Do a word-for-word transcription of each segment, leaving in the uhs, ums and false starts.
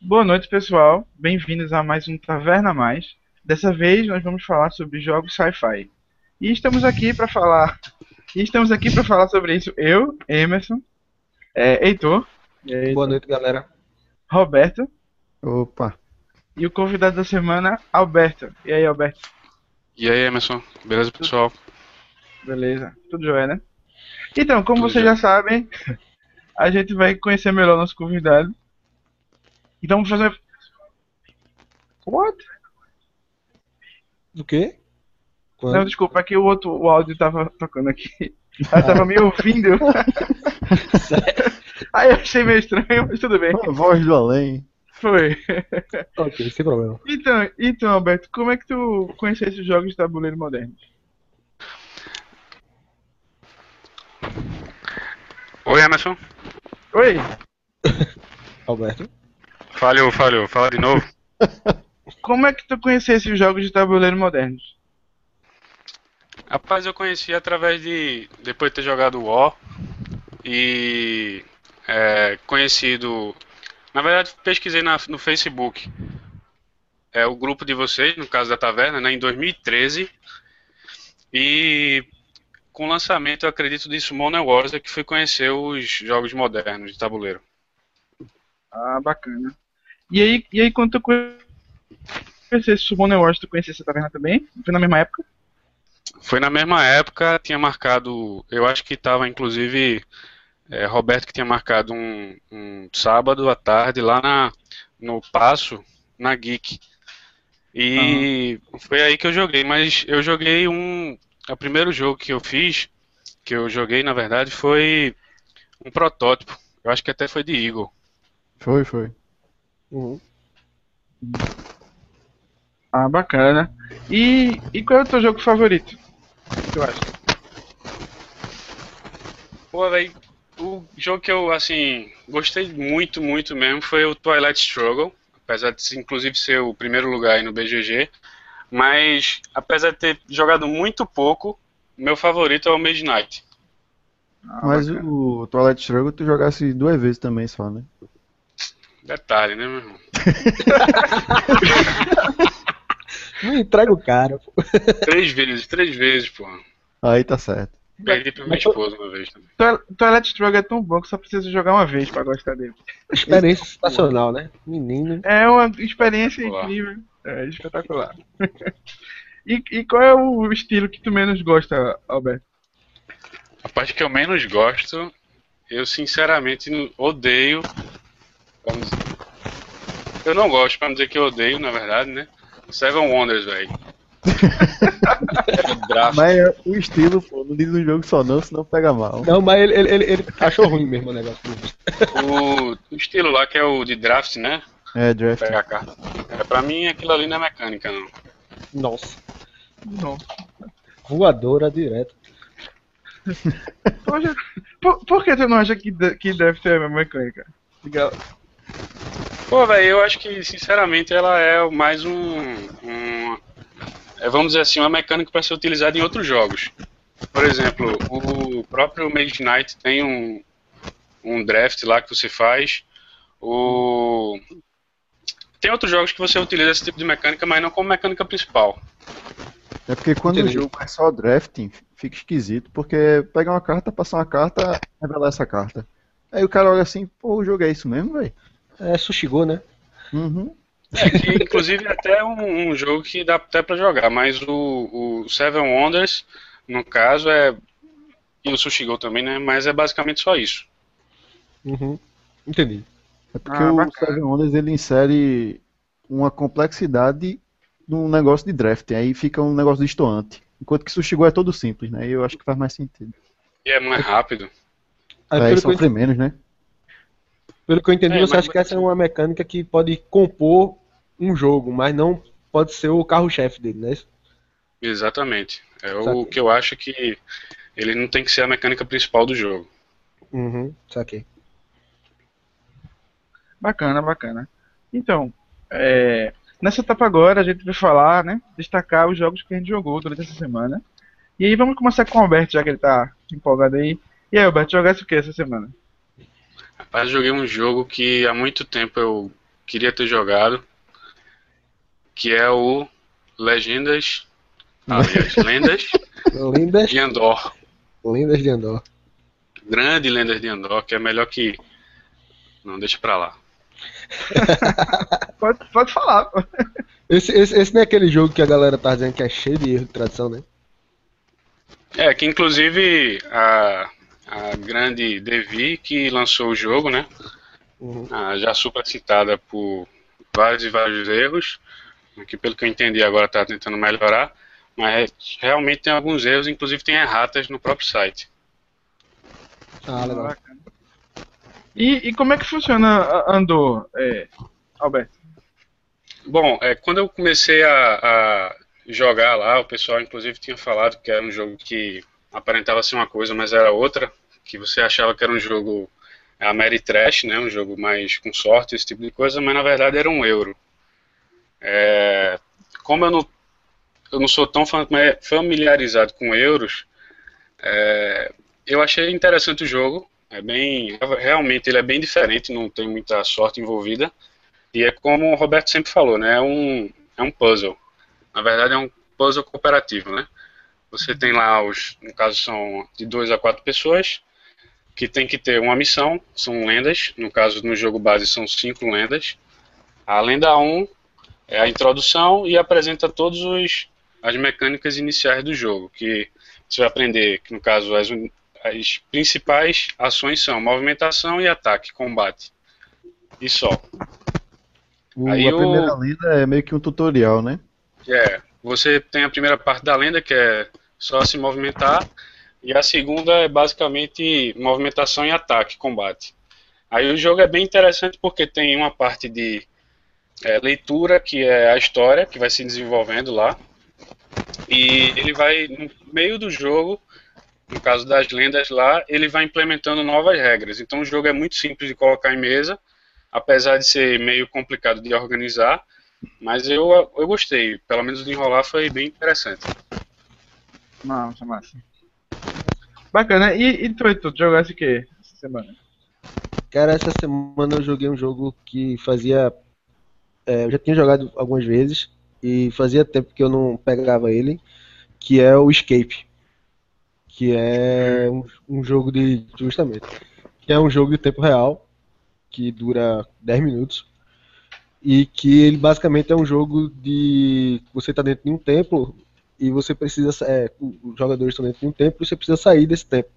Boa noite, pessoal. Bem-vindos a mais um Taverna Mais. Dessa vez nós vamos falar sobre jogos sci-fi. E estamos aqui para falar. E estamos aqui para falar sobre isso. Eu, Emerson, é, Heitor, e aí, Boa Heitor? noite, galera. Roberto Opa, e o convidado da semana, Alberto. E aí, Alberto? E aí, Emerson? Beleza, Tu- pessoal? Beleza? Tudo jóia, né? Então, como Tudo vocês já. já sabem, a gente vai conhecer melhor nosso convidado. Então vamos fazer. What? Do quê? Não, Quando? desculpa, é que o outro o áudio tava tocando aqui. Ela tava me ouvindo. Aí eu achei meio estranho, mas tudo bem. a voz do além. Foi. Ok, sem problema. Então, então, Alberto, como é que tu conhecesse os jogos de tabuleiro modernos? Oi, Emerson. Oi, Alberto? Falhou, falhou. Fala de novo. como é que tu conhecesse os jogos de tabuleiro modernos? Rapaz, eu conheci através de... Depois de ter jogado o War. E... É, conhecido... Na verdade, pesquisei na- no Facebook. É o grupo de vocês, no caso da Taverna, né? Em dois mil e treze. E... Com o lançamento, eu acredito, de Summoner Wars, é que fui conhecer os jogos modernos de tabuleiro. Ah, bacana. E aí, e aí quando tu conhecesse Summoner Wars, tu conhecesse a taverna também? Foi na mesma época? Foi na mesma época, tinha marcado... Eu acho que estava, inclusive... É, Roberto que tinha marcado um, um sábado à tarde lá na, no Passo, na Geek. Aham. E foi aí que eu joguei, mas eu joguei um. O primeiro jogo que eu fiz, que eu joguei na verdade, foi um protótipo. Eu acho que até foi de Eagle. Foi, foi. Uhum. Ah, bacana. E, e qual é o teu jogo favorito? Tu acha? Pô, velho, o jogo que eu, assim, gostei muito, muito mesmo foi o Twilight Struggle. Apesar de, inclusive, ser o primeiro lugar aí no B G G. Mas, apesar de ter jogado muito pouco, meu favorito é o Midnight. Ah, Mas bacana. o Twilight Struggle tu jogasse duas vezes também só, né? Detalhe, né, meu irmão? Não entrega o cara, pô. Três vezes, três vezes, pô. Aí tá certo. Perdi pra minha Mas foi esposa uma vez também. Toil- Twilight Struggle é tão bom que só precisa jogar uma vez pra gostar dele. experiência sensacional, né? Menino. É uma experiência Espetacular. incrível. É espetacular. E, e qual é o estilo que tu menos gosta, Alberto? A parte que eu menos gosto, eu sinceramente não- odeio. Vamos dizer- Eu não gosto, pra não dizer que eu odeio, na verdade, né? Seven Wonders, velho. É draft. Mas é o estilo, pô, não diz um jogo só não, senão pega mal. Não, mas ele, ele, ele, ele achou ruim mesmo o negócio. O, o estilo lá que é o de draft, né? É, draft. Pegar a carta. É, pra mim aquilo ali não é mecânica, não. Nossa. Não. Voadora direto. Poxa, por, por que tu não acha que, de- que deve ter a mesma mecânica? Diga- Pô, velho, eu acho que, sinceramente, ela é mais um. um é, vamos dizer assim, uma mecânica para ser utilizada em outros jogos. Por exemplo, o próprio Mage Knight tem um, um draft lá que você faz. O... Tem outros jogos que você utiliza esse tipo de mecânica, mas não como mecânica principal. É porque quando Entendi. o jogo é só drafting, fica esquisito, porque pega uma carta, passar uma carta, revelar essa carta. Aí o cara olha assim, pô, o jogo é isso mesmo, velho? É Sushigou, né? Uhum. É, que inclusive é até um, um jogo que dá até pra jogar, mas o, o Seven Wonders, no caso, é. E o Sushi Go também, né? Mas é basicamente só isso. Uhum. Entendi. É porque Ah, o bacana. Seven Wonders ele insere uma complexidade num negócio de draft, aí fica um negócio distoante. Enquanto que Sushigou é todo simples, né? E eu acho que faz mais sentido. E é mais rápido. Aí, Aí pelo, que eu, sofre menos, né? pelo que eu entendi, É, você mas- acha que essa é uma mecânica que pode compor um jogo, mas não pode ser o carro-chefe dele, né? Exatamente. É o Saquei. que eu acho que ele não tem que ser a mecânica principal do jogo. Uhum, saquei. Bacana, bacana. Então, é, nessa etapa agora a gente vai falar, né? Destacar os jogos que a gente jogou durante essa semana. E aí vamos começar com o Alberto, já que ele tá empolgado aí. E aí, Alberto, jogasse o que essa semana? Rapaz, eu joguei um jogo que há muito tempo eu queria ter jogado, que é o Legendas, aliás, Lendas Lendas, de Andor. Lendas de Andor. Grande Lendas de Andor, que é melhor que... Não, deixa pra lá. Pode, pode falar, pô. Esse, esse, esse não é aquele jogo que a galera tá dizendo que é cheio de erro de tradução, né? É, que inclusive a, a grande Devi que lançou o jogo, né? Uhum. Ah, já super citada por vários e vários erros, que pelo que eu entendi agora está tentando melhorar, mas realmente tem alguns erros, inclusive tem erratas no próprio site. Ah, legal. Bacana. E, e como é que funciona a- Andor, é, Alberto? Bom, é, quando eu comecei a, a jogar lá, o pessoal inclusive tinha falado que era um jogo que aparentava ser uma coisa, mas era outra, que você achava que era um jogo Ameritrash, né, um jogo mais com sorte, esse tipo de coisa, mas na verdade era um euro. É, como eu não, eu não sou tão fam- familiarizado com euros, é, eu achei interessante o jogo. É bem, realmente ele é bem diferente, não tem muita sorte envolvida. E é como o Roberto sempre falou, né? É um, é um puzzle. Na verdade é um puzzle cooperativo, né? Você tem lá os, no caso são de duas a quatro pessoas que tem que ter uma missão, são lendas. No caso no jogo base são cinco lendas. A lenda um é a introdução e apresenta todos os as mecânicas iniciais do jogo, que você vai aprender que no caso as, un- as principais ações são movimentação e ataque, combate. E só. O- Aí a primeira o lenda é meio que um tutorial, né? é, você tem a primeira parte da lenda que é só se movimentar e a segunda é basicamente movimentação e ataque, combate. Aí o jogo é bem interessante porque tem uma parte de é, leitura, que é a história que vai se desenvolvendo lá. E ele vai, no meio do jogo, no caso das lendas lá, ele vai implementando novas regras. Então o jogo é muito simples de colocar em mesa, apesar de ser meio complicado de organizar, mas eu, eu gostei. Pelo menos de enrolar foi bem interessante. Massa, massa. Bacana. E, e tu, e tu, tu jogasse o que essa semana? Cara, essa semana eu joguei um jogo que fazia. É, eu já tinha jogado algumas vezes e fazia tempo que eu não pegava ele, que é o Escape, que é um, um jogo de. Justamente. Que é um jogo de tempo real, que dura dez minutos, e que ele basicamente é um jogo de. Você está dentro de um templo e você precisa. sa- É, os jogadores estão dentro de um templo e você precisa sair desse templo.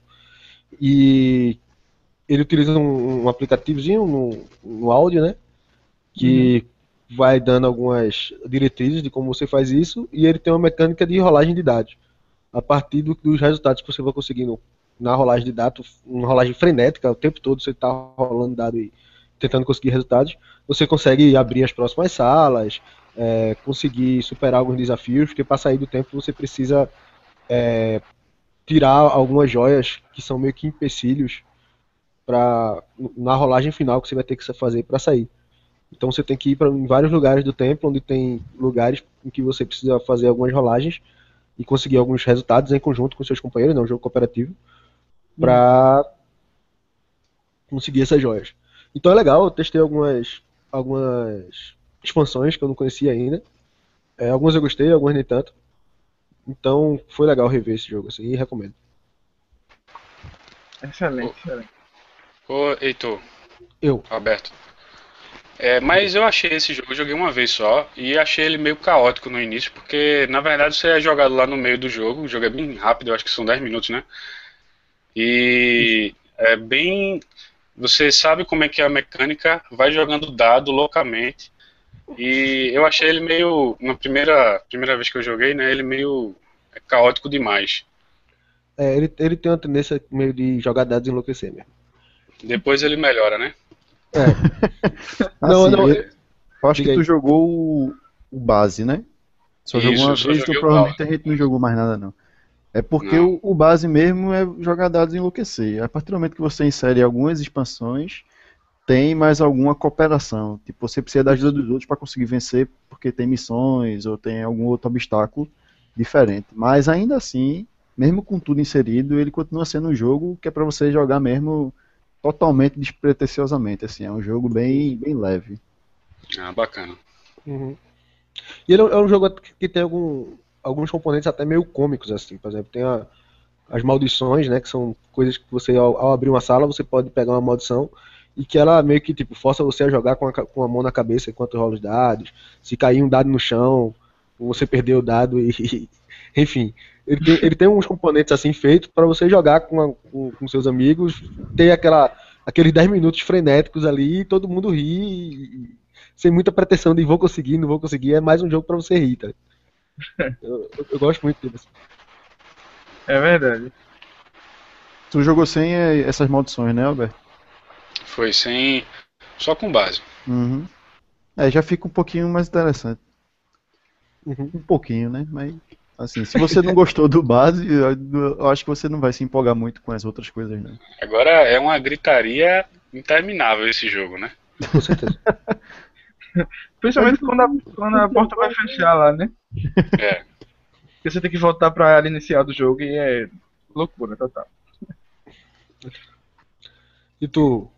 E ele utiliza um, um aplicativozinho no, no áudio, né? Que vai dando algumas diretrizes de como você faz isso, e ele tem uma mecânica de rolagem de dados. A partir do- dos resultados que você vai conseguindo na rolagem de dados, uma rolagem frenética, o tempo todo você está rolando dado e tentando conseguir resultados, você consegue abrir as próximas salas, é, conseguir superar alguns desafios, porque para sair do tempo você precisa tirar algumas joias que são meio que empecilhos para na rolagem final que você vai ter que fazer para sair. Então você tem que ir para em vários lugares do templo, onde tem lugares em que você precisa fazer algumas rolagens e conseguir alguns resultados em conjunto com seus companheiros, né, um jogo cooperativo, para conseguir essas joias. Então é legal, eu testei algumas, algumas expansões que eu não conhecia ainda. É, algumas eu gostei, algumas nem tanto. Então foi legal rever esse jogo assim, e recomendo. Excelente, excelente. Ô, Heitor, Eu. Roberto. É, mas eu achei esse jogo, eu joguei uma vez só e achei ele meio caótico no início, porque na verdade você é jogado lá no meio do jogo, o jogo é bem rápido, eu acho que são dez minutos, né? E é bem. Você sabe como é que é a mecânica, vai jogando dado loucamente. E eu achei ele meio. Na primeira, primeira vez que eu joguei, né? Ele meio caótico demais. É, ele, ele tem uma tendência meio de jogar dados e enlouquecer mesmo. Depois ele melhora, né? Não, Assim, não, eu, eu acho diga que tu aí. jogou o, o base, né? Só jogou Isso, uma eu só vez, então joguei o provavelmente a base. gente não jogou mais nada, não. É porque Não. o, o base mesmo é jogar dados e enlouquecer. A partir do momento que você insere algumas expansões, tem mais alguma cooperação. Tipo, você precisa da ajuda dos outros para conseguir vencer, porque tem missões ou tem algum outro obstáculo diferente. Mas ainda assim, mesmo com tudo inserido, ele continua sendo um jogo que é para você jogar mesmo totalmente despretensiosamente. Assim, é um jogo bem, bem leve. Ah, bacana. Uhum. E ele é um é um jogo que tem algum, alguns componentes até meio cômicos, assim. Por exemplo, tem a- as maldições, né? Que são coisas que você, ao, ao abrir uma sala, você pode pegar uma maldição e que ela meio que tipo, força você a jogar com a, ca- com a mão na cabeça enquanto rola os dados. Se cair um dado no chão, você perdeu o dado e. Enfim. Ele tem, ele tem uns componentes assim feitos para você jogar com, a- com, com seus amigos, ter aquela, aqueles dez minutos frenéticos ali e todo mundo ri, e- sem muita pretensão de vou conseguir, não vou conseguir. É mais um jogo para você rir, tá? Eu, eu- eu gosto muito dele. Assim. É verdade. Tu jogou sem eh, essas maldições, né, Alberto? Foi sem. Só com base. Uhum. É, já fica um pouquinho mais interessante. Uhum. Um pouquinho, né? Mas, assim, se você não gostou do base, eu, eu acho que você não vai se empolgar muito com as outras coisas, né? Agora é uma gritaria interminável esse jogo, né? Com certeza. Principalmente quando a, quando a porta vai fechar lá, né? É. Porque você tem que voltar pra área inicial do jogo e é loucura total. E tu,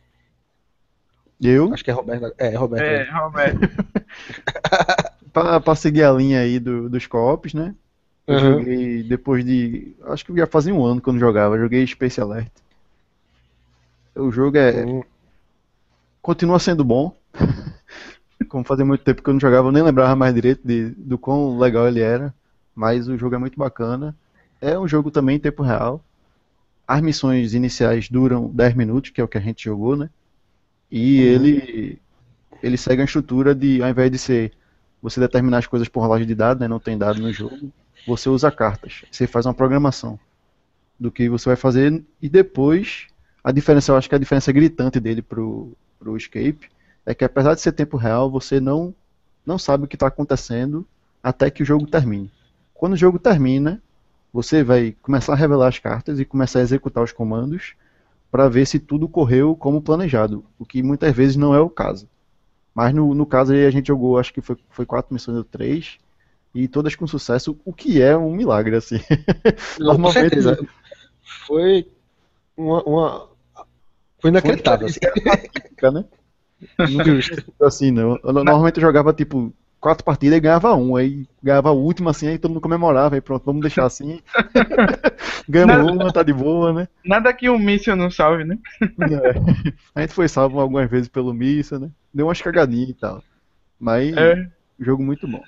Eu, acho que é Roberto. É, Roberto. É, né? Roberto. pra, pra seguir a linha aí do, dos co-ops, né? Eu Uhum. joguei depois de. Acho que já fazia um ano que eu não jogava. Eu joguei Space Alert. O jogo é. Uhum. Continua sendo bom. Como fazia muito tempo que eu não jogava, eu nem lembrava mais direito de, do quão legal ele era. Mas o jogo é muito bacana. É um jogo também em tempo real. As missões iniciais duram dez minutos, que é o que a gente jogou, né? E Uhum. ele, ele segue a estrutura de, ao invés de ser você determinar as coisas por rolagem de dados, né? Não tem dado no jogo. Você usa cartas. Você faz uma programação do que você vai fazer e depois a diferença, eu acho que a diferença gritante dele pro, pro Escape é que apesar de ser tempo real, você não, não sabe o que está acontecendo até que o jogo termine. Quando o jogo termina, você vai começar a revelar as cartas e começar a executar os comandos para ver se tudo correu como planejado, o que muitas vezes não é o caso. Mas no, no caso aí a gente jogou, acho que foi, foi quatro missões ou três, e todas com sucesso, o que é um milagre, assim. Não, com Normalmente certeza. Foi uma. uma- Foi foi inacreditável. Assim. fica, né? Nunca Justo. foi assim, não. Eu, normalmente eu jogava tipo quatro partidas e ganhava um, aí ganhava a última assim, aí todo mundo comemorava, aí pronto, vamos deixar assim. Ganhamos Nada, uma, tá de boa, né? nada que um míssil não salve, né? É. A gente foi salvo algumas vezes pelo Missa, né? Deu umas cagadinhas e tal. Mas É, jogo muito bom.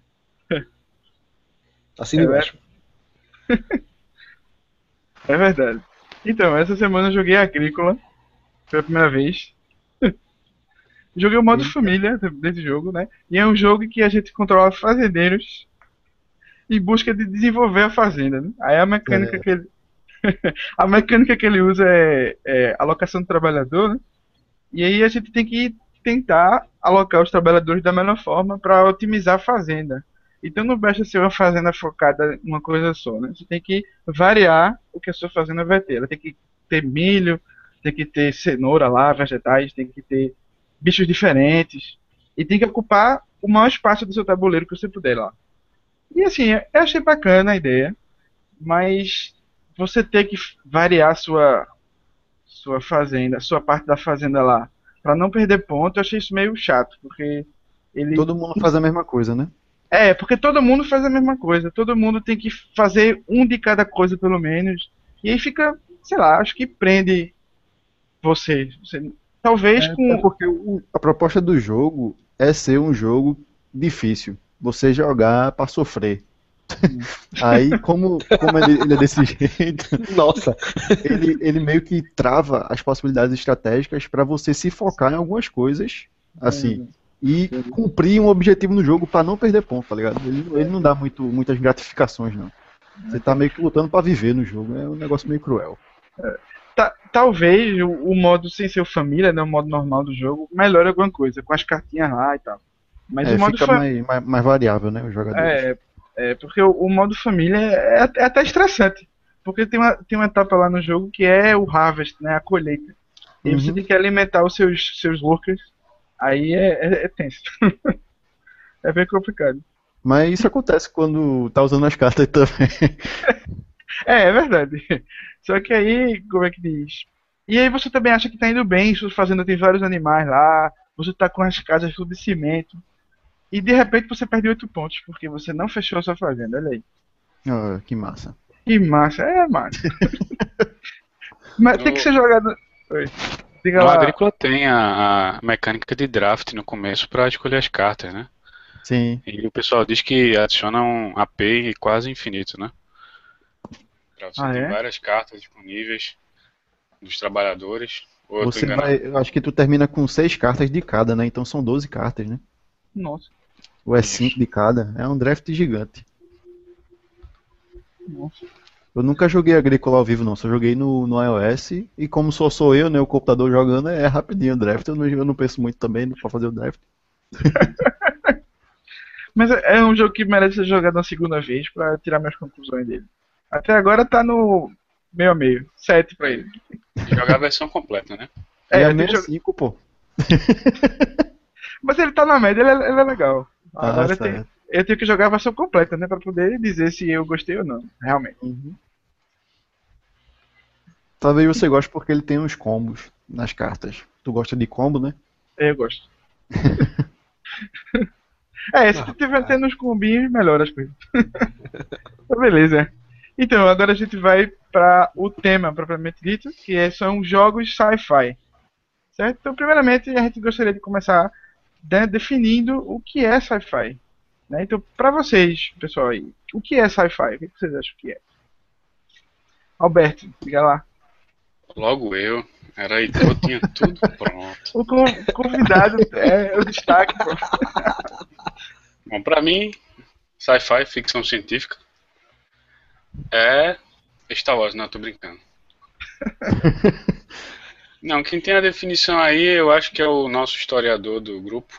Assim é, embaixo. é verdade. Então, essa semana eu joguei Agrícola pela primeira vez. Joguei o modo Eita. família desse jogo, né? E é um jogo que a gente controla fazendeiros em busca de desenvolver a fazenda, né? Aí a mecânica É, que ele, a mecânica que ele usa é, é alocação do trabalhador, né? E aí a gente tem que tentar alocar os trabalhadores da melhor forma para otimizar a fazenda. Então não basta ser uma fazenda focada em uma coisa só, né? Você tem que variar o que a sua fazenda vai ter. Ela tem que ter milho, tem que ter cenoura lá, vegetais, tem que ter bichos diferentes e tem que ocupar o maior espaço do seu tabuleiro que você puder lá. E assim, eu achei bacana a ideia, mas você ter que variar a sua sua fazenda, sua parte da fazenda lá, para não perder ponto, eu achei isso meio chato, porque ele todo mundo faz a mesma coisa, né? é, porque todo mundo faz a mesma coisa, todo mundo tem que fazer um de cada coisa pelo menos, e aí fica, sei lá, acho que prende você, você talvez É, é com porque o- a proposta do jogo é ser um jogo difícil. Você jogar pra sofrer. Aí, como, como ele, ele é desse jeito, Nossa. ele, ele meio que trava as possibilidades estratégicas pra você se focar em algumas coisas, assim, e cumprir um objetivo no jogo pra não perder ponto, tá ligado? Ele, ele não dá muito, muitas gratificações, não. Você tá meio que lutando pra viver no jogo, é um negócio meio cruel. ta- talvez o, o modo sem ser o família, né, o modo normal do jogo, melhore alguma coisa, com as cartinhas lá e tal. Mas É, o modo fica fa- mais, mais, mais variável, né, os jogadores. é, é porque o, o modo família é, at- é até estressante. Porque tem uma, tem uma etapa lá no jogo que é o harvest, né? A colheita. E aí você Uhum. tem que alimentar os seus, seus workers. Aí é, é, é tenso. É bem complicado. Mas isso acontece quando tá usando as cartas também. É, é verdade. Só que aí, como é que diz? E aí você também acha que tá indo bem, sua fazenda tem vários animais lá, você tá com as casas tudo de cimento, e de repente você perde oito pontos, porque você não fechou a sua fazenda, olha aí. Ah, que massa. Que massa, é massa. Mas tem que ser jogado... Oi. Diga No lá. Agrícola tem a, a mecânica de draft no começo para escolher as cartas, né? Sim. E o pessoal diz que adiciona um A P quase infinito, né? Pra você Ah, ter é? várias cartas disponíveis dos trabalhadores. Ou eu tô Você enganado? vai. Eu acho que tu termina com seis cartas de cada, né? Então são doze cartas, né? Nossa, Ou é cinco de cada. É um draft gigante. nossa. Eu nunca joguei Agrícola ao vivo, não. Só joguei no, no iOS. E como só sou eu, né? O computador jogando, é rapidinho o draft. Eu não, eu não penso muito também pra fazer o draft. Mas é é um jogo que merece ser jogado uma segunda vez pra tirar minhas conclusões dele. Até agora tá no meio a meio. Sete pra ele. Jogar a versão completa, né? E É, é eu tenho que jogar... sessenta e cinco, pô. Mas ele tá na média, ele é, ele é legal. Tá Agora eu tenho, certo. eu tenho que jogar a versão completa, né? Pra poder dizer se eu gostei ou não. Realmente. Uhum. Talvez você goste porque ele tem uns combos nas cartas. Tu gosta de combo, né? Eu gosto. É, se tu tiver tendo uns combinhos, melhora as coisas. Então, beleza. Então, agora a gente vai para o tema propriamente dito, que é- são jogos sci-fi. Certo? Então, primeiramente, a gente gostaria de começar, né, definindo o que é sci-fi. Né? Então, para vocês, pessoal aí, o que é sci-fi? O que vocês acham que é? Alberto, diga lá. Logo eu. Era Heitor, tinha tudo pronto. O con- convidado é o destaque. Pô. Bom, pra mim, sci-fi, ficção científica, é Star Wars, não, tô brincando. Não, quem tem a definição aí, eu acho que é o nosso historiador do grupo.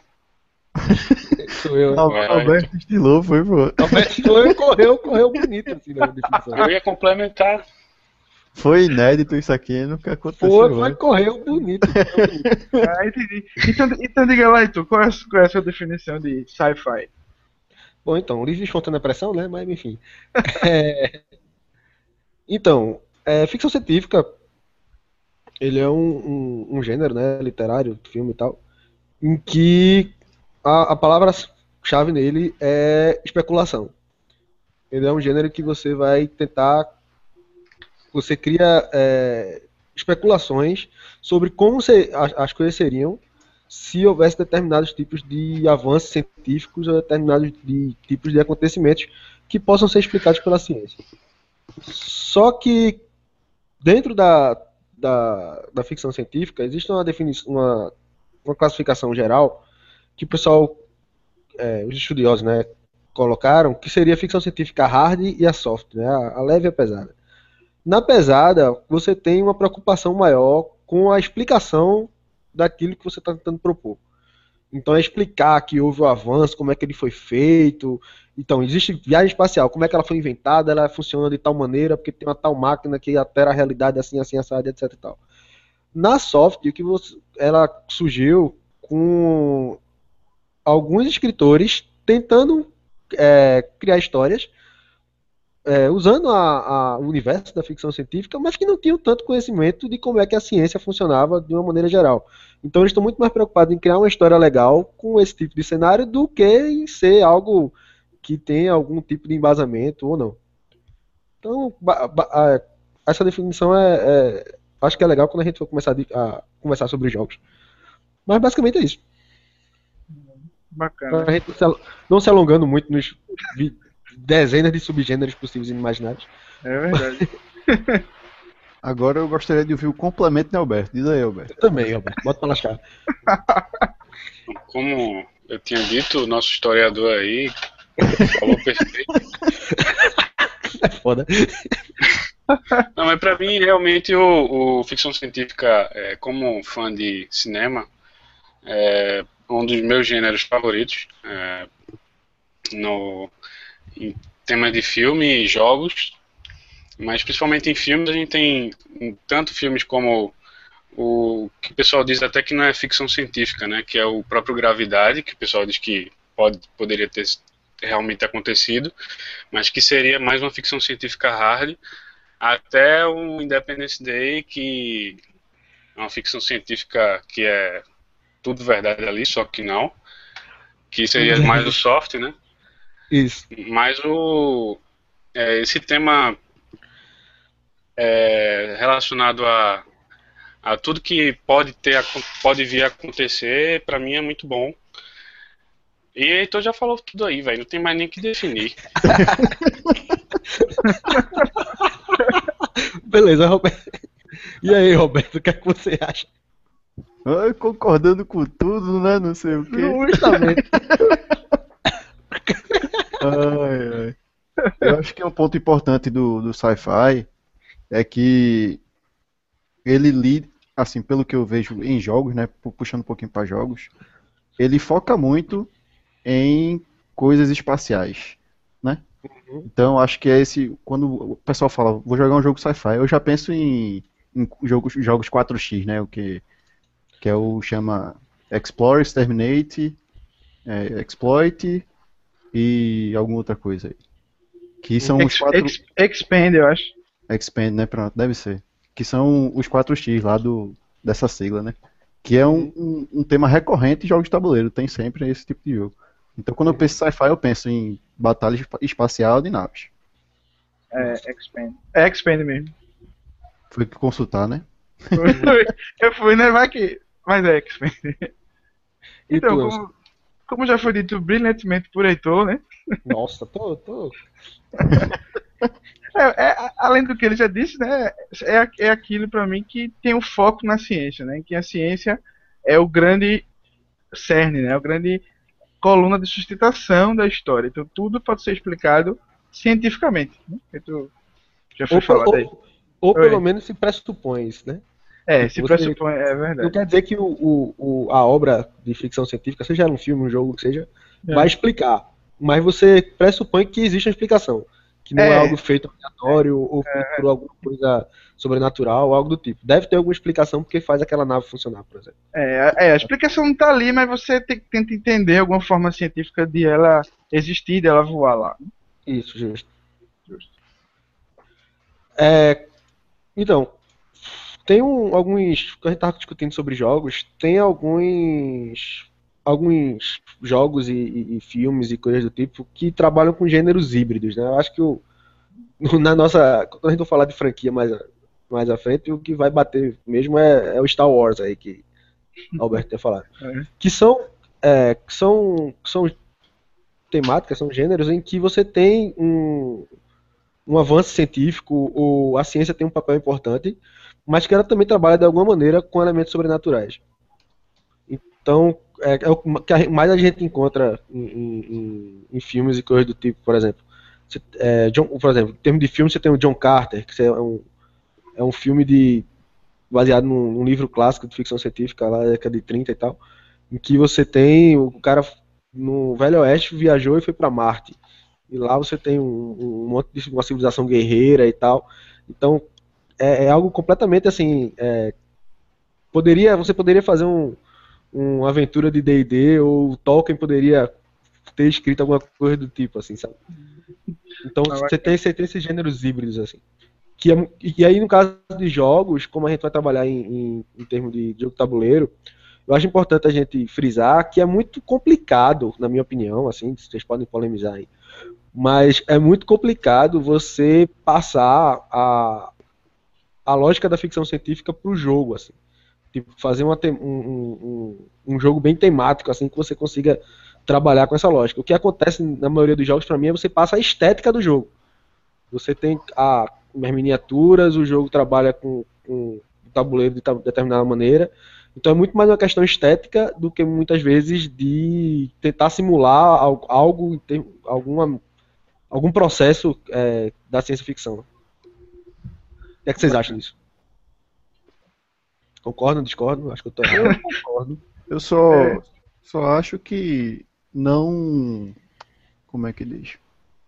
Sou eu. Al- Vai, Alberto estilou, foi, pô. Alberto sou eu, correu, correu bonito assim na definição. Eu ia complementar. Foi inédito isso aqui, nunca aconteceu. Foi, foi, antes. correu bonito. Correu bonito. Ah, entendi. Então, então diga lá, Heitor, qual é, a- qual é a sua definição de sci-fi? Bom, então, livre e espontânea pressão, né? Mas enfim. É, Então, é, ficção científica, ele é um, um, um gênero, né? Literário, filme e tal, em que a, a palavra-chave nele é especulação. Ele é um gênero que você vai tentar. Você cria é, especulações sobre como se- as, as coisas seriam se houvesse determinados tipos de avanços científicos ou determinados de, tipos de acontecimentos que possam ser explicados pela ciência. Só que dentro da, da, da ficção científica existe uma definição, uma, uma classificação geral que o pessoal, é, os estudiosos, né, colocaram, que seria a ficção científica hard e a soft, né, a, a leve e a pesada. Na pesada, você tem uma preocupação maior com a explicação daquilo que você está tentando propor. Então é explicar que houve o avanço, como é que ele foi feito. Então, existe viagem espacial, como é que ela foi inventada, ela funciona de tal maneira, porque tem uma tal máquina que altera a realidade assim, assim, assado, etc e tal. Na soft, o que você, ela surgiu com alguns escritores tentando é, criar histórias é, usando a, a- o universo da ficção científica, mas que não tinham tanto conhecimento de como é que a ciência funcionava de uma maneira geral. Então eles estão muito mais preocupados em criar uma história legal com esse tipo de cenário do que em ser algo que tenha algum tipo de embasamento ou não. Então, ba- ba- a- essa definição é, é- acho que é legal quando a gente for começar a, di- a conversar sobre jogos. Mas basicamente é isso. Bacana. Pra gente não se al- não se alongando muito nos vi- dezenas de subgêneros possíveis e imaginários. É verdade. Agora eu gostaria de ouvir o complemento de Alberto. Diz aí, Alberto. Eu também, Alberto. Bota pra lascar. Como eu tinha dito, o nosso historiador aí falou perfeito. É foda. Não, mas pra mim, realmente, o, o ficção científica, é, como fã de cinema, é um dos meus gêneros favoritos. É, no, em temas de filme e jogos, mas principalmente em filmes, a gente tem tanto filmes como o que o pessoal diz até que não é ficção científica, né, que é o próprio Gravidade, que o pessoal diz que pode, poderia ter realmente acontecido, mas que seria mais uma ficção científica hard, até o Independence Day, que é uma ficção científica que é tudo verdade ali, só que não. Que seria mais o soft, né? Isso. Mas o, é, esse tema é, relacionado a, a tudo que pode, ter, pode vir a acontecer, pra mim é muito bom. E Heitor já falou tudo aí, velho. Não tem mais nem que definir. Beleza, Roberto. E aí, Roberto, o que é que você acha? Ai, concordando com tudo, né? Não sei o quê. Justamente. Ai, ai. Eu acho que um ponto importante do, do sci-fi é que ele lida, assim, pelo que eu vejo em jogos, né? Puxando um pouquinho para jogos, ele foca muito em coisas espaciais, né? Então acho que é esse, quando o pessoal fala, vou jogar um jogo sci-fi, eu já penso em, em jogos, jogos quatro X, né? O que, que é o chama Explore, Exterminate, é, Exploit e alguma outra coisa aí. Que são os Ex quatro. ex Expand, eu acho. Expand, né? Pronto, deve ser. Que são os quatro X lá do, dessa sigla, né? Que é um, um, um tema recorrente em jogos de tabuleiro, tem sempre esse tipo de jogo. Então quando eu penso em sci-fi, eu penso em batalha espacial de naves. É, Expand. É Expand mesmo. Foi que consultar, né? Eu fui, né? Vai que. Mas é Expand. E Então, tu, como, como já foi dito brilhantemente por Heitor, né? Nossa, tô, tô. É, é, além do que ele já disse, né? É, é aquilo pra mim que tem um foco na ciência, né? Que a ciência é o grande cerne, né? O grande coluna de sustentação da história. Então tudo pode ser explicado cientificamente. Né? Tu já foi Ou, falado aí. ou, ou Oi. pelo menos se pressupõe isso, né? É, se Você- pressupõe, é Não verdade. quer dizer que o, o, o- a obra de ficção científica, seja um filme, um jogo, que seja, É. vai explicar. Mas você pressupõe que existe uma explicação. Que não é, É. algo feito aleatório ou feito por alguma coisa sobrenatural, algo do tipo. Deve ter alguma explicação porque faz aquela nave funcionar, por exemplo. É, é, a explicação não tá ali, mas você tem, tenta entender alguma forma científica de ela existir, de ela voar lá. Isso, justo. Justo. É, então, tem um- alguns. Quando a gente estava discutindo sobre jogos, tem alguns. Alguns jogos e, e- e filmes e coisas do tipo que trabalham com gêneros híbridos, né? Eu acho que o, na nossa. Quando a gente for falar de franquia mais, a- mais à frente, o que vai bater mesmo é, é o Star Wars aí, que o Alberto tem falado. É. Que são, é, que são, são temáticas, são gêneros em que você tem um, um avanço científico, ou a ciência tem um papel importante, mas que ela também trabalha de alguma maneira com elementos sobrenaturais. Então, é, é o que a- mais a gente encontra em, em- em- em filmes e coisas do tipo, por exemplo. Você- é, John- por exemplo, em termos de filme, você tem o John Carter, que é um, é um filme de, baseado num, num livro clássico de ficção científica, lá da década de trinta e tal, em que você tem o cara no Velho Oeste viajou e foi para Marte. E lá você tem um, um monte de uma civilização guerreira e tal. Então, é, é algo completamente assim. é, poderia, você poderia fazer um, uma aventura de D e D, ou o Tolkien poderia ter escrito alguma coisa do tipo, assim, sabe? Então Ah, você tem, você tem esses gêneros híbridos, assim. Que é, e aí, no caso de jogos, como a gente vai trabalhar em, em, em termos de jogo tabuleiro, eu acho importante a gente frisar que é muito complicado, na minha opinião, assim, vocês podem polemizar aí, mas é muito complicado você passar a, a lógica da ficção científica para o jogo, assim. Tipo, fazer uma tem- um, um, um um jogo bem temático, assim, que você consiga trabalhar com essa lógica. O que acontece na maioria dos jogos, para mim, é você passa a estética do jogo. Você tem a, as miniaturas, o jogo trabalha com, com o tabuleiro de ta- determinada maneira. Então é muito mais uma questão estética do que muitas vezes de tentar simular al- algo, em term- alguma, algum processo é, da ciência ficção. O que é que vocês acham disso? Concordam, discordam? Acho que eu tô errado. Concordo. Eu só, É. só acho que não. Como é que diz?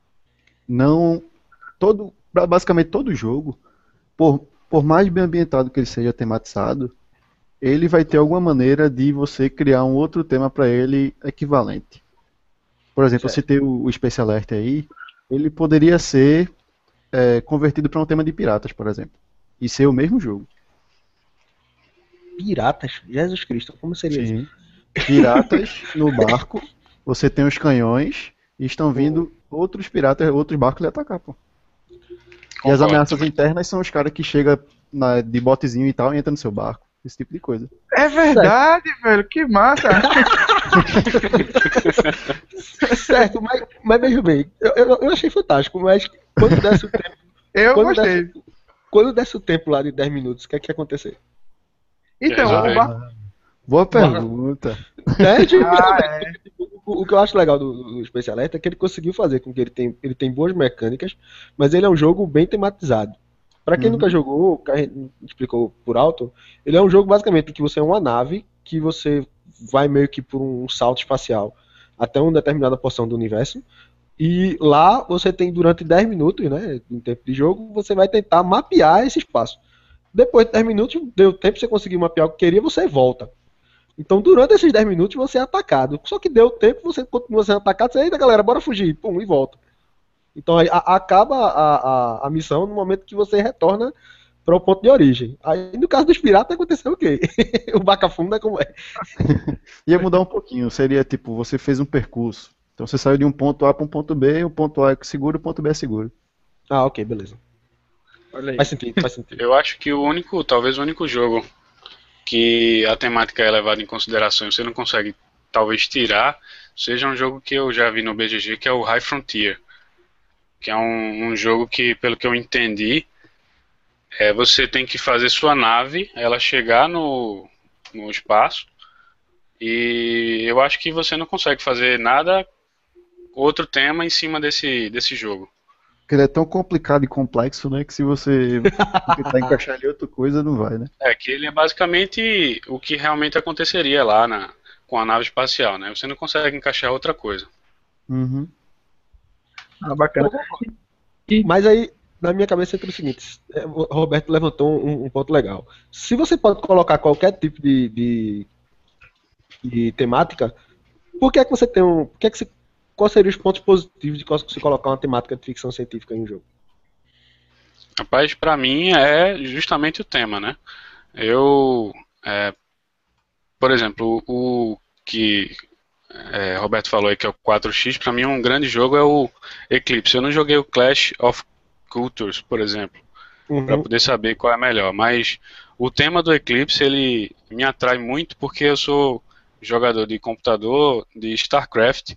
Não. Todo, ba- basicamente todo jogo, por, por mais bem ambientado que ele seja tematizado, ele vai ter alguma maneira de você criar um outro tema para ele equivalente. Por exemplo, eu Certo. citei o, o Space Alert aí, ele poderia ser é, convertido para um tema de piratas, por exemplo, e ser o mesmo jogo. Piratas? Jesus Cristo, como seria isso? Sim. piratas no barco, você tem os canhões e estão vindo outros piratas, outros barcos lhe atacar, pô. E as Concordo. ameaças internas são os caras que chegam na- de botezinho e tal e entram no seu barco. Esse tipo de coisa. É verdade, velho. Que massa. Certo, mas, mas veja bem, eu, eu, eu achei fantástico, mas quando desse o tempo, Eu quando gostei. desse, quando desse o tempo lá de dez minutos, o que é que ia acontecer? Então, Ah, o bar... Boa pergunta. Né? Tipo, Ah, é. o, o que eu acho legal do, do Space Alert é que ele conseguiu fazer com que ele tem, ele tem boas mecânicas, mas ele é um jogo bem tematizado. Pra quem Uhum. nunca jogou, que a gente explicou por alto, ele é um jogo basicamente que você é uma nave que você vai meio que por um salto espacial até uma determinada porção do universo. E lá você tem durante dez minutos, né, em tempo de jogo, você vai tentar mapear esse espaço. Depois de dez minutos, deu tempo você conseguir mapear o que queria, você volta. Então durante esses dez minutos você é atacado. Só que deu tempo, você continua sendo atacado, você, eita galera, bora fugir, pum, e volta. Então aí a- acaba a, a, a missão no momento que você retorna para o ponto de origem. Aí no caso dos piratas aconteceu o quê? O Bacafunda como é? Ia mudar um pouquinho, seria tipo, você fez um percurso. Então você saiu de um ponto A para um ponto B, o ponto A é seguro, o ponto B é seguro. Ah, ok, beleza. Olha aí. Faz sentido, faz sentido. Eu acho que o único, talvez o único jogo que a temática é levada em consideração e você não consegue talvez tirar, seja um jogo que eu já vi no B G G, que é o High Frontier. Que é um, um jogo que, pelo que eu entendi, é, você tem que fazer sua nave, ela chegar no, no espaço, e eu acho que você não consegue fazer nada, outro tema em cima desse, desse jogo. Porque ele é tão complicado e complexo, né, que se você tentar encaixar em outra coisa, não vai, né? É que ele é basicamente o que realmente aconteceria lá na, com a nave espacial, né? Você não consegue encaixar outra coisa. Uhum. Ah, bacana. Mas aí, na minha cabeça entra o seguinte, é, o Roberto levantou um, um ponto legal. Se você pode colocar qualquer tipo de, de, de temática, por que é que você tem um. Por que é que você, quais seriam os pontos positivos de você colocar uma temática de ficção científica em um jogo? Rapaz, pra mim é justamente o tema, né? Eu, é, por exemplo, o, o que é, Roberto falou aí que é o quatro X, pra mim um grande jogo é o Eclipse. Eu não joguei o Clash of Cultures, por exemplo, Uhum. pra poder saber qual é melhor, mas o tema do Eclipse ele me atrai muito porque eu sou jogador de computador de StarCraft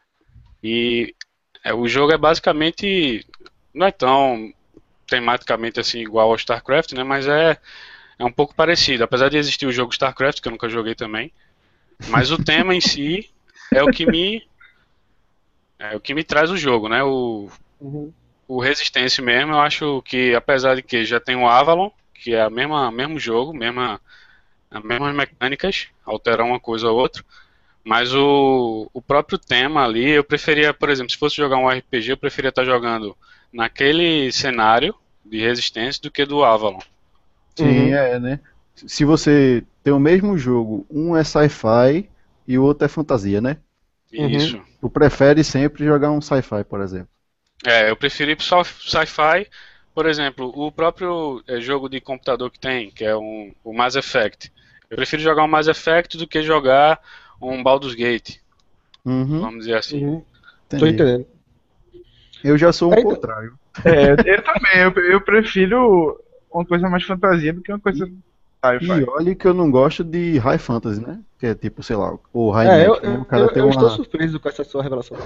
e é, o jogo é basicamente não é tão tematicamente assim igual ao StarCraft, né? Mas é, é um pouco parecido, apesar de existir o jogo StarCraft que eu nunca joguei também. Mas o tema em si é o que me é o que me traz o jogo, né? O, Uhum. o Resistência mesmo, eu acho que apesar de que já tem o Avalon, que é a mesma mesmo jogo, mesma as mesmas mecânicas, alterar uma coisa ou outra, mas o, o próprio tema ali, eu preferia, por exemplo, se fosse jogar um R P G, eu preferia estar jogando naquele cenário de Resistência do que do Avalon. Sim, Uhum. é, né? Se você tem o mesmo jogo, um é sci-fi e o outro é fantasia, né? Uhum. Isso. Tu prefere sempre jogar um sci-fi, por exemplo. É, eu preferi ir pro sci- sci-fi, por exemplo, o próprio é, jogo de computador que tem, que é um, o Mass Effect. Eu prefiro jogar um Mass Effect do que jogar um Baldur's Gate, Uhum, vamos dizer assim. Uhum. Tô entendi. entendendo. Eu já sou um É, então- contrário. É, eu, eu também. Eu, eu prefiro uma coisa mais fantasia do que uma coisa E sci-fi. olha que eu não gosto de high fantasy, né? Que é tipo, sei lá, o high É, eu, magic, né? eu, O cara eu, tem eu estou uma... surpreso com essa sua revelação.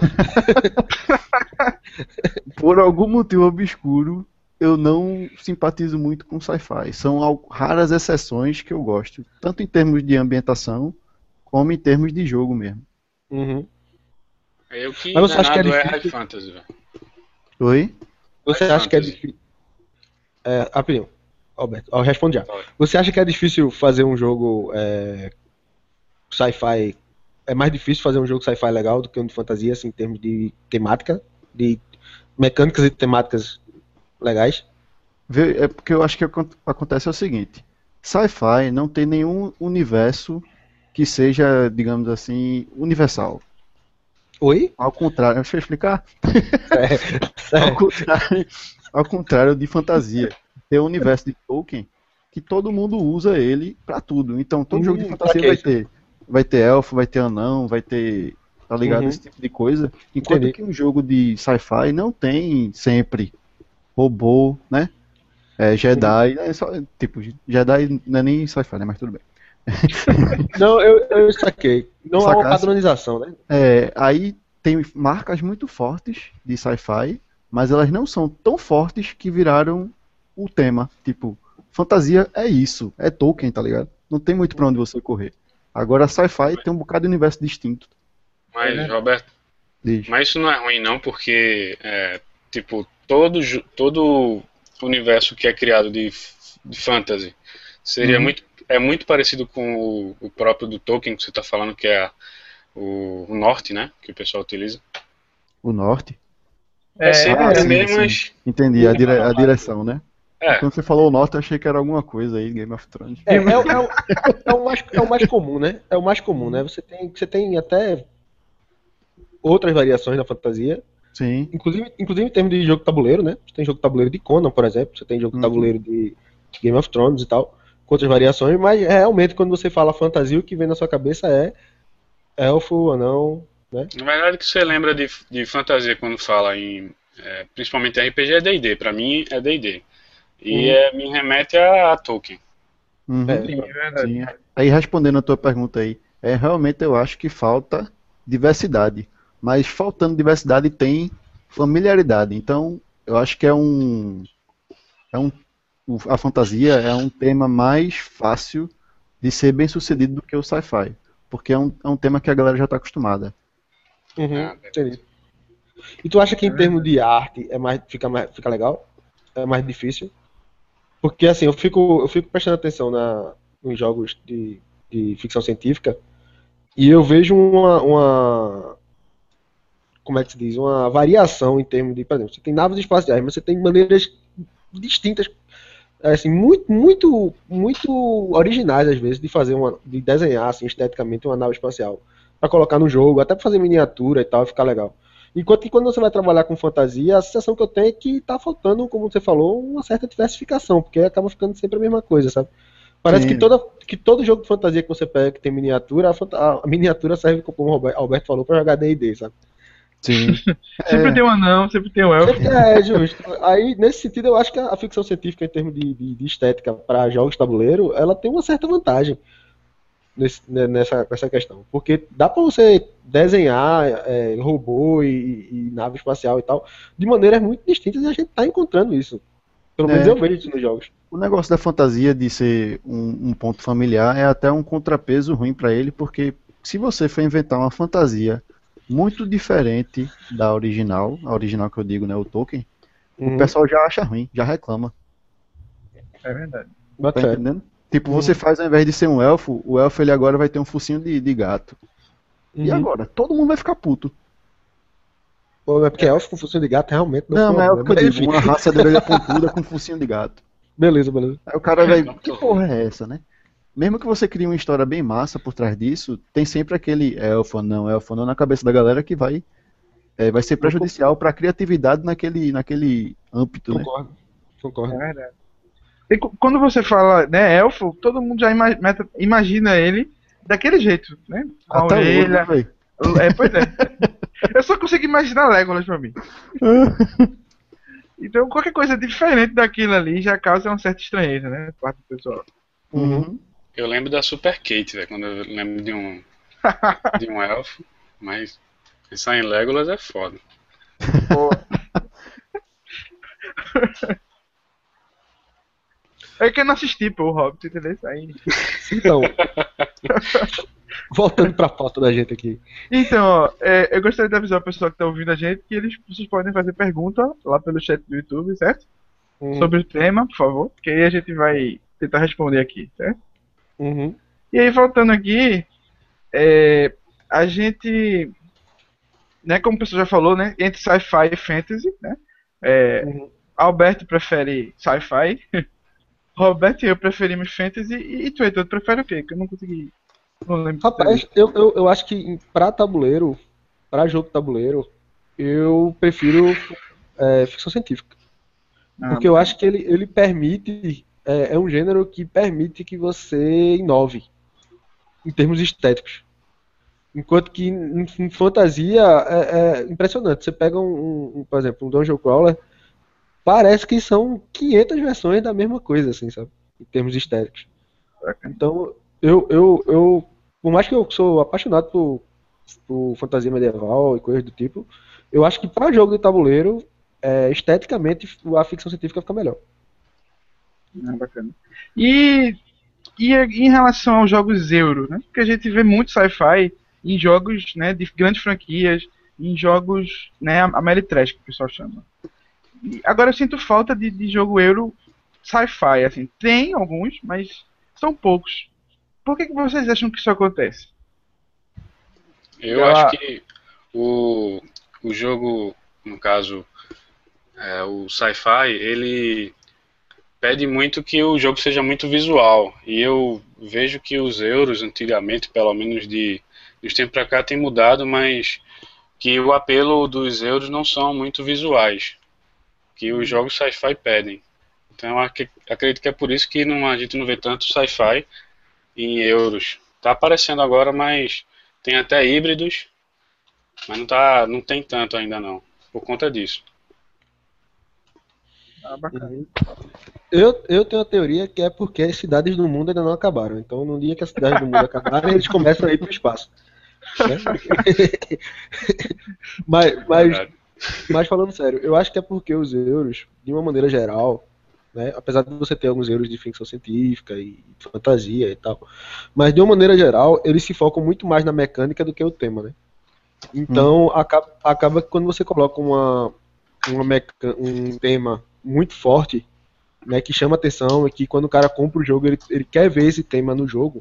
Por algum motivo obscuro, eu não simpatizo muito com sci-fi. São al- raras exceções que eu gosto, tanto em termos de ambientação, como em termos de jogo mesmo. Uhum. Eu que Mas você acha que é danado é High difícil? Fantasy, velho. Oi? Você High acha que é fantasy. difícil? É, rapidinho, Alberto, ó, responde já. Fala. Você acha que é difícil fazer um jogo é, sci-fi? É mais difícil fazer um jogo sci-fi legal do que um de fantasia, assim, em termos de temática, de mecânicas e temáticas legais? Vê- É porque eu acho que acon- acontece é o seguinte: sci-fi não tem nenhum universo que seja, digamos assim, universal. Oi? Ao contrário, deixa eu explicar. É, Ao é. contrário, ao contrário de fantasia. Tem o universo de Tolkien que todo mundo usa ele pra tudo. Então todo jogo de Hum, fantasia saquei. vai ter vai ter elfo, vai ter anão, vai ter, tá ligado, Uhum. esse tipo de coisa. Enquanto Entendi. que um jogo de sci-fi não tem sempre robô, né? É, Jedi, é só, tipo, Jedi não é nem sci-fi, né? Mas tudo bem. Não, eu, eu saquei. Não há uma Sacasse? padronização, né? É, aí tem marcas muito fortes de sci-fi, mas elas não são tão fortes que viraram o tema. Tipo, fantasia é isso, é Tolkien, tá ligado? Não tem muito pra onde você correr. Agora, sci-fi tem um bocado de universo distinto. Mas, Roberto, Diz. mas isso não é ruim não, porque, é, tipo, todo, ju- todo universo que é criado de, f- de fantasy seria Uhum. muito, é muito parecido com o, o próprio do Tolkien, que você está falando, que é a- o, o norte, né, que o pessoal utiliza. O norte. É, sempre Ah, as sim, mesmas... Entendi, a, dire- a direção, né? É, Quando você falou o norte, eu achei que era alguma coisa aí, Game of Thrones. É, é, o- é, o- é o mais, é o mais comum, né? É o mais comum, né? Você tem, você tem até outras variações da fantasia, Sim. inclusive, inclusive em termos de jogo de tabuleiro, né? Você tem jogo de tabuleiro de Conan, por exemplo, você tem jogo de Uhum. tabuleiro de Game of Thrones e tal, com outras variações, mas realmente quando você fala fantasia, o que vem na sua cabeça é elfo, anão, né? na verdade, o que você lembra de, de fantasia quando fala em, é, principalmente R P G é D e D, pra mim é D e D. E Uhum. é, me remete a, a Tolkien. Uhum. É, Sim, é verdade. Sim. Aí respondendo a tua pergunta aí, é realmente eu acho que falta diversidade, mas faltando diversidade tem familiaridade. Então eu acho que é um, é um o- a fantasia é um tema mais fácil de ser bem sucedido do que o sci-fi, porque é um, é um tema que a galera já está acostumada. Uhum, Ah, entendi. E tu acha que em termos de arte é mais, fica, mais, fica legal? É mais difícil? Porque assim, eu fico, eu fico prestando atenção na, nos jogos de, de ficção científica e eu vejo uma, uma, como é que se diz, uma variação em termos de, por exemplo, você tem naves espaciais, mas você tem maneiras distintas, assim, muito, muito, muito originais às vezes de fazer uma, de desenhar assim esteticamente uma nave espacial para colocar no jogo, até para fazer miniatura e tal, e ficar legal. Enquanto que quando você vai trabalhar com fantasia, a sensação que eu tenho é que tá faltando, como você falou, uma certa diversificação, porque acaba ficando sempre a mesma coisa, sabe? Parece que, Sim. toda, que todo jogo de fantasia que você pega que tem miniatura, a, fanta- a miniatura serve, como o Robert- Alberto falou, para jogar D e D, sabe? Sim. Sempre É, tem um anão, sempre tem um elfo. Sempre- É, justo. Aí, nesse sentido, eu acho que a, a ficção científica, em termos de, de- de estética para jogos de tabuleiro, ela tem uma certa vantagem nesse- né, nessa, nessa questão. Porque dá para você desenhar é, robô e, e nave espacial e tal, de maneiras muito distintas, e a gente tá encontrando isso. Pelo menos É. eu vejo isso nos jogos. O negócio da fantasia de ser um, um ponto familiar é até um contrapeso ruim para ele, porque se você for inventar uma fantasia muito diferente da original, a original que eu digo, né, o Tolkien, Uhum. o pessoal já acha ruim, já reclama, É verdade. Bota tá fé. entendendo? Tipo, Uhum. você faz ao invés de ser um elfo, o elfo ele agora vai ter um focinho de, de gato. E Uhum. agora? Todo mundo vai ficar puto. Pô, é porque elfo com função de gato realmente não, Não, foi não uma é o boa, que eu mas digo, enfim. uma raça de orelha pontuda com focinho de gato. Beleza, beleza. Aí o cara vai, Não, que tô porra é essa, né? Mesmo que você crie uma história bem massa por trás disso, tem sempre aquele elfo, não, elfo, não na cabeça da galera que vai, é, vai ser prejudicial para a criatividade naquele, naquele âmbito, né? Concordo. É Concordo. verdade. E cu- quando você fala, né, elfo, todo mundo já ima- meta- imagina ele daquele jeito, né? Com a Até o outro, né, orelha. velho? É, pois é. Eu só consigo imaginar Legolas pra mim. Então qualquer coisa diferente daquilo ali já causa uma certa estranheza, né? Por parte do pessoal. Uhum. Eu lembro da Super Kate, velho, quando eu lembro de um, de um elfo, mas pensar em Legolas é foda. Pô. É que eu não assisti, pô, o Hobbit, entendeu? Isso aí. Então, voltando pra pauta da gente aqui. Então, ó, é, eu gostaria de avisar o pessoal que tá ouvindo a gente que eles, vocês podem fazer pergunta lá pelo chat do YouTube, certo? Uhum. Sobre o tema, por favor, que aí a gente vai tentar responder aqui, certo? Uhum. E aí, voltando aqui, é, a gente, né, como o pessoal já falou, né, entre sci-fi e fantasy, né? É, Uhum. Alberto prefere sci-fi, Roberto e eu preferimos fantasy, e, e tu, Heitor, tu prefere o quê? Que eu não consegui, não lembro. Rapaz, eu, eu, eu acho que em- pra tabuleiro, pra jogo de tabuleiro, eu prefiro é, ficção científica. Ah, Porque eu acho que ele, ele permite, é, é um gênero que permite que você inove. em termos estéticos. Enquanto que em, em fantasia é, é impressionante. Você pega um, um, por exemplo, um Dungeon Crawler, parece que são quinhentas versões da mesma coisa, assim, sabe? Em termos estéticos. Então, eu, eu, eu por mais que eu sou apaixonado por, por fantasia medieval e coisas do tipo, eu acho que para jogo de tabuleiro, é, esteticamente, a ficção científica fica melhor. Ah, bacana. E, e em relação aos jogos euro, né? Porque a gente vê muito sci-fi em jogos, né, de grandes franquias, em jogos, né, Ameritrash, que o pessoal chama. E agora eu sinto falta de, de jogo euro sci-fi, assim. Tem alguns, mas são poucos. Por que, que vocês acham que isso acontece? Eu Ela- acho que o, o jogo, no caso, é, o sci-fi, ele pede muito que o jogo seja muito visual. E eu vejo que os euros, antigamente, pelo menos de, de uns tempos pra cá, tem mudado, mas que o apelo dos euros não são muito visuais, que os jogos sci-fi pedem. Então eu ac- acredito que é por isso que não, a gente não vê tanto sci-fi em euros. Tá aparecendo agora, mas tem até híbridos, mas não, tá, não tem tanto ainda não, por conta disso. Ah, bacana. Eu, eu tenho a teoria que é porque as cidades do mundo ainda não acabaram. Então, no dia que as cidades do mundo acabarem, eles começam a ir para o espaço. Né? mas, mas, Verdade. mas falando sério, eu acho que é porque os euros, de uma maneira geral, né, apesar de você ter alguns euros de ficção científica e fantasia e tal, mas de uma maneira geral, eles se focam muito mais na mecânica do que o tema, né? Então, acaba, acaba que quando você coloca uma, uma meca- um tema muito forte, né, que chama atenção e que quando o cara compra o jogo, ele, ele quer ver esse tema no jogo.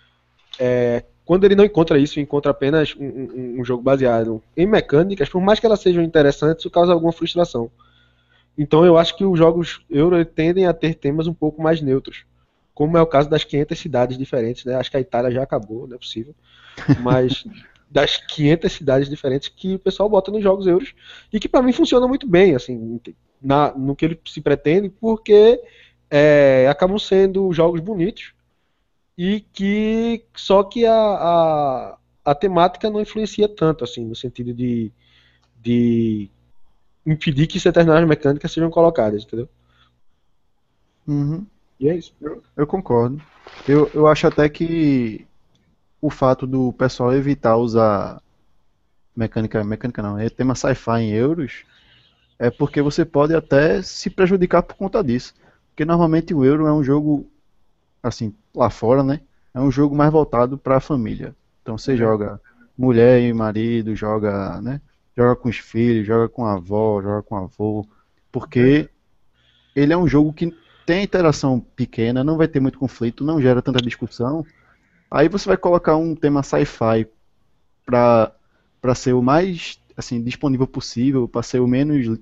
É, quando ele não encontra isso, encontra apenas um, um- um jogo baseado em mecânicas, por mais que elas sejam interessantes, isso causa alguma frustração. Então eu acho que os jogos Euro tendem a ter temas um pouco mais neutros, como é o caso das quinhentas cidades diferentes, né? Acho que a Itália já acabou, não é possível, mas das quinhentas cidades diferentes que o pessoal bota nos jogos Euros e que para mim funciona muito bem, assim, na- no que ele se pretende, porque é, acabam sendo jogos bonitos e que só que a, a, a temática não influencia tanto, assim, no sentido de, de impedir que determinadas mecânicas sejam colocadas, entendeu? Uhum, E é isso. eu concordo. Eu, eu acho até que o fato do pessoal evitar usar mecânica, mecânica não, é tema sci-fi em euros, é porque você pode até se prejudicar por conta disso. Porque normalmente o euro é um jogo, assim, lá fora, né? É um jogo mais voltado para a família. Então você joga mulher e marido, joga, né? Joga com os filhos, joga com a avó, joga com o avô. Porque ele é um jogo que tem interação pequena, não vai ter muito conflito, não gera tanta discussão. Aí você vai colocar um tema sci-fi para para ser o mais assim disponível possível, para ser o menos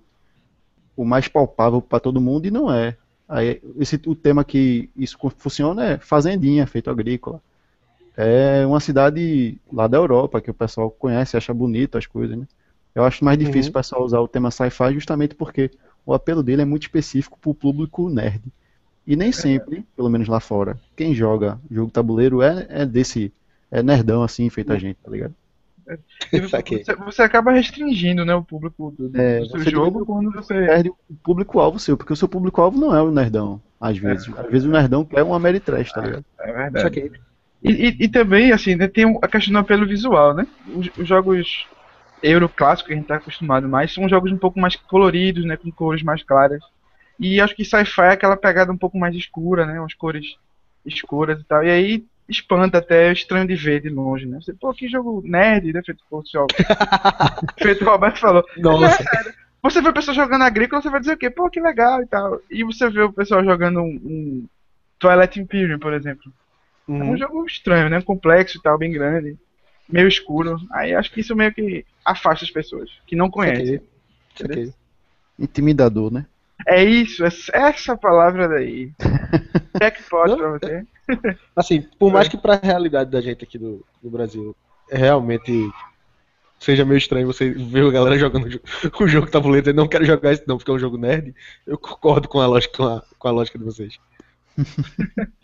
o mais palpável para todo mundo e não é. Aí esse o tema que isso funciona é fazendinha, feito agrícola. É uma cidade lá da Europa que o pessoal conhece, acha bonito as coisas, né? Eu acho mais difícil Uhum. o pessoal usar o tema sci-fi justamente porque o apelo dele é muito específico para o público nerd. E nem sempre, pelo menos lá fora, quem joga jogo tabuleiro é, é desse é nerdão assim, feito a gente, tá ligado? E Saquei. você, você acaba restringindo, né, o público do, do É, seu você jogo divide- quando você. Perde o público-alvo seu, porque o seu público-alvo não é o nerdão, às vezes. Às vezes o nerdão quer um Ameritrash, tá ligado? É verdade. Saquei. E, e, e também, assim, né, tem a questão do apelo visual, né? Os, os jogos euro clássicos que a gente tá acostumado mais são jogos um pouco mais coloridos, né? Com cores mais claras. E acho que sci-fi é aquela pegada um pouco mais escura, né? Umas cores escuras e tal. E aí espanta até, é estranho de ver de longe, né? Você, pô, que jogo nerd, né? Feito, pô, seu- feito o Roberto falou. Nossa. Você vê o pessoal jogando agrícola, você vai dizer o quê? Pô, que legal e tal. E você vê o pessoal jogando um, um Twilight Imperium, por exemplo. É um Uhum. jogo estranho, né? Complexo e tal, bem grande, meio escuro. Aí acho que isso meio que afasta as pessoas que não conhecem. Saquei. Saquei. Intimidador, né? É isso, essa essa palavra daí. Jackpot Não, pra você. Assim, por mais que pra realidade da gente aqui do, do Brasil é realmente seja meio estranho você ver a galera jogando o jogo- o jogo tabuleiro e dizer, não quero jogar isso não, porque é um jogo nerd, eu concordo com a lógica, com a, com a lógica de vocês.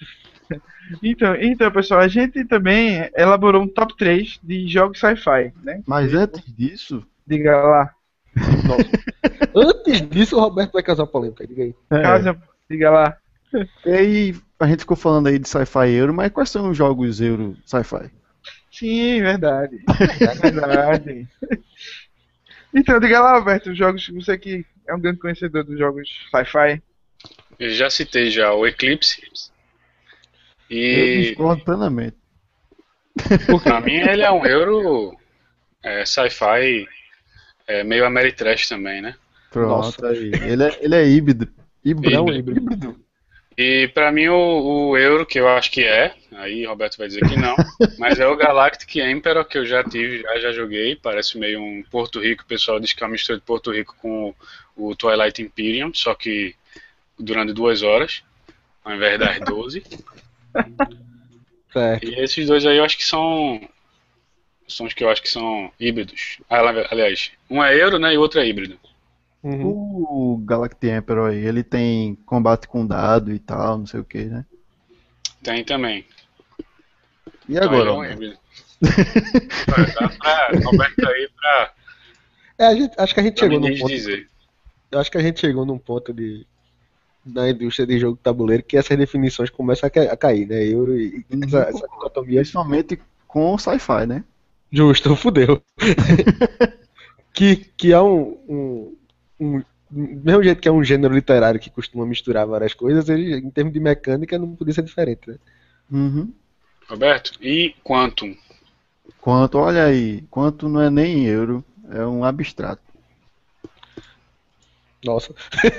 Então, então, pessoal, a gente também elaborou um top três de jogos sci-fi, né? Mas antes disso, Diga lá. Nossa. Antes disso, o Roberto vai causar polêmica. Diga aí. é, Casa, diga lá. e aí a gente ficou falando aí de sci-fi euro, mas quais são os jogos euro sci-fi? Sim, verdade. Verdade. Então, diga lá, Alberto, os jogos, você que é um grande conhecedor dos jogos sci-fi. Eu já citei já o Eclipse. Eu E discordo plenamente. pra mim ele é um euro é, sci-fi é, meio Ameritrash também, né? Pronto, Nossa. aí. Ele é, ele é híbrido. Híbrido. Não, Híbrido. híbrido. E pra mim o, o euro, que eu acho que é, aí Roberto vai dizer que não, mas é o Galactic Emperor, que eu já tive, já, já joguei, parece meio um Porto Rico, o pessoal diz que é uma mistura de Porto Rico com o, o Twilight Imperium, só que durante duas horas, ao invés das doze. Certo. E esses dois aí eu acho que são, são os que eu acho que são híbridos. Ah, aliás, um é euro, né, e o outro é híbrido. Uhum. O Galactic Emperor aí, ele tem combate com dado e tal, não sei o que, né? Tem também. E Então, agora? ele é um Roberto? híbrido. Dá pra Roberto aí pra, É, a gente, acho que a gente pra chegou me num ponto. dizer. Eu acho que a gente chegou num ponto de na indústria de jogo de tabuleiro que essas definições começam a, ca- a cair, né? Euro e Uhum. essa, essa dicotomia. Principalmente com sci-fi, né? Justo, fudeu. que, que é um, um, um. Do mesmo jeito que é um gênero literário que costuma misturar várias coisas, ele, em termos de mecânica, não podia ser diferente, né? Uhum. Roberto, e Quantum? Quanto, olha aí, quanto não é nem euro, é um abstrato. Nossa.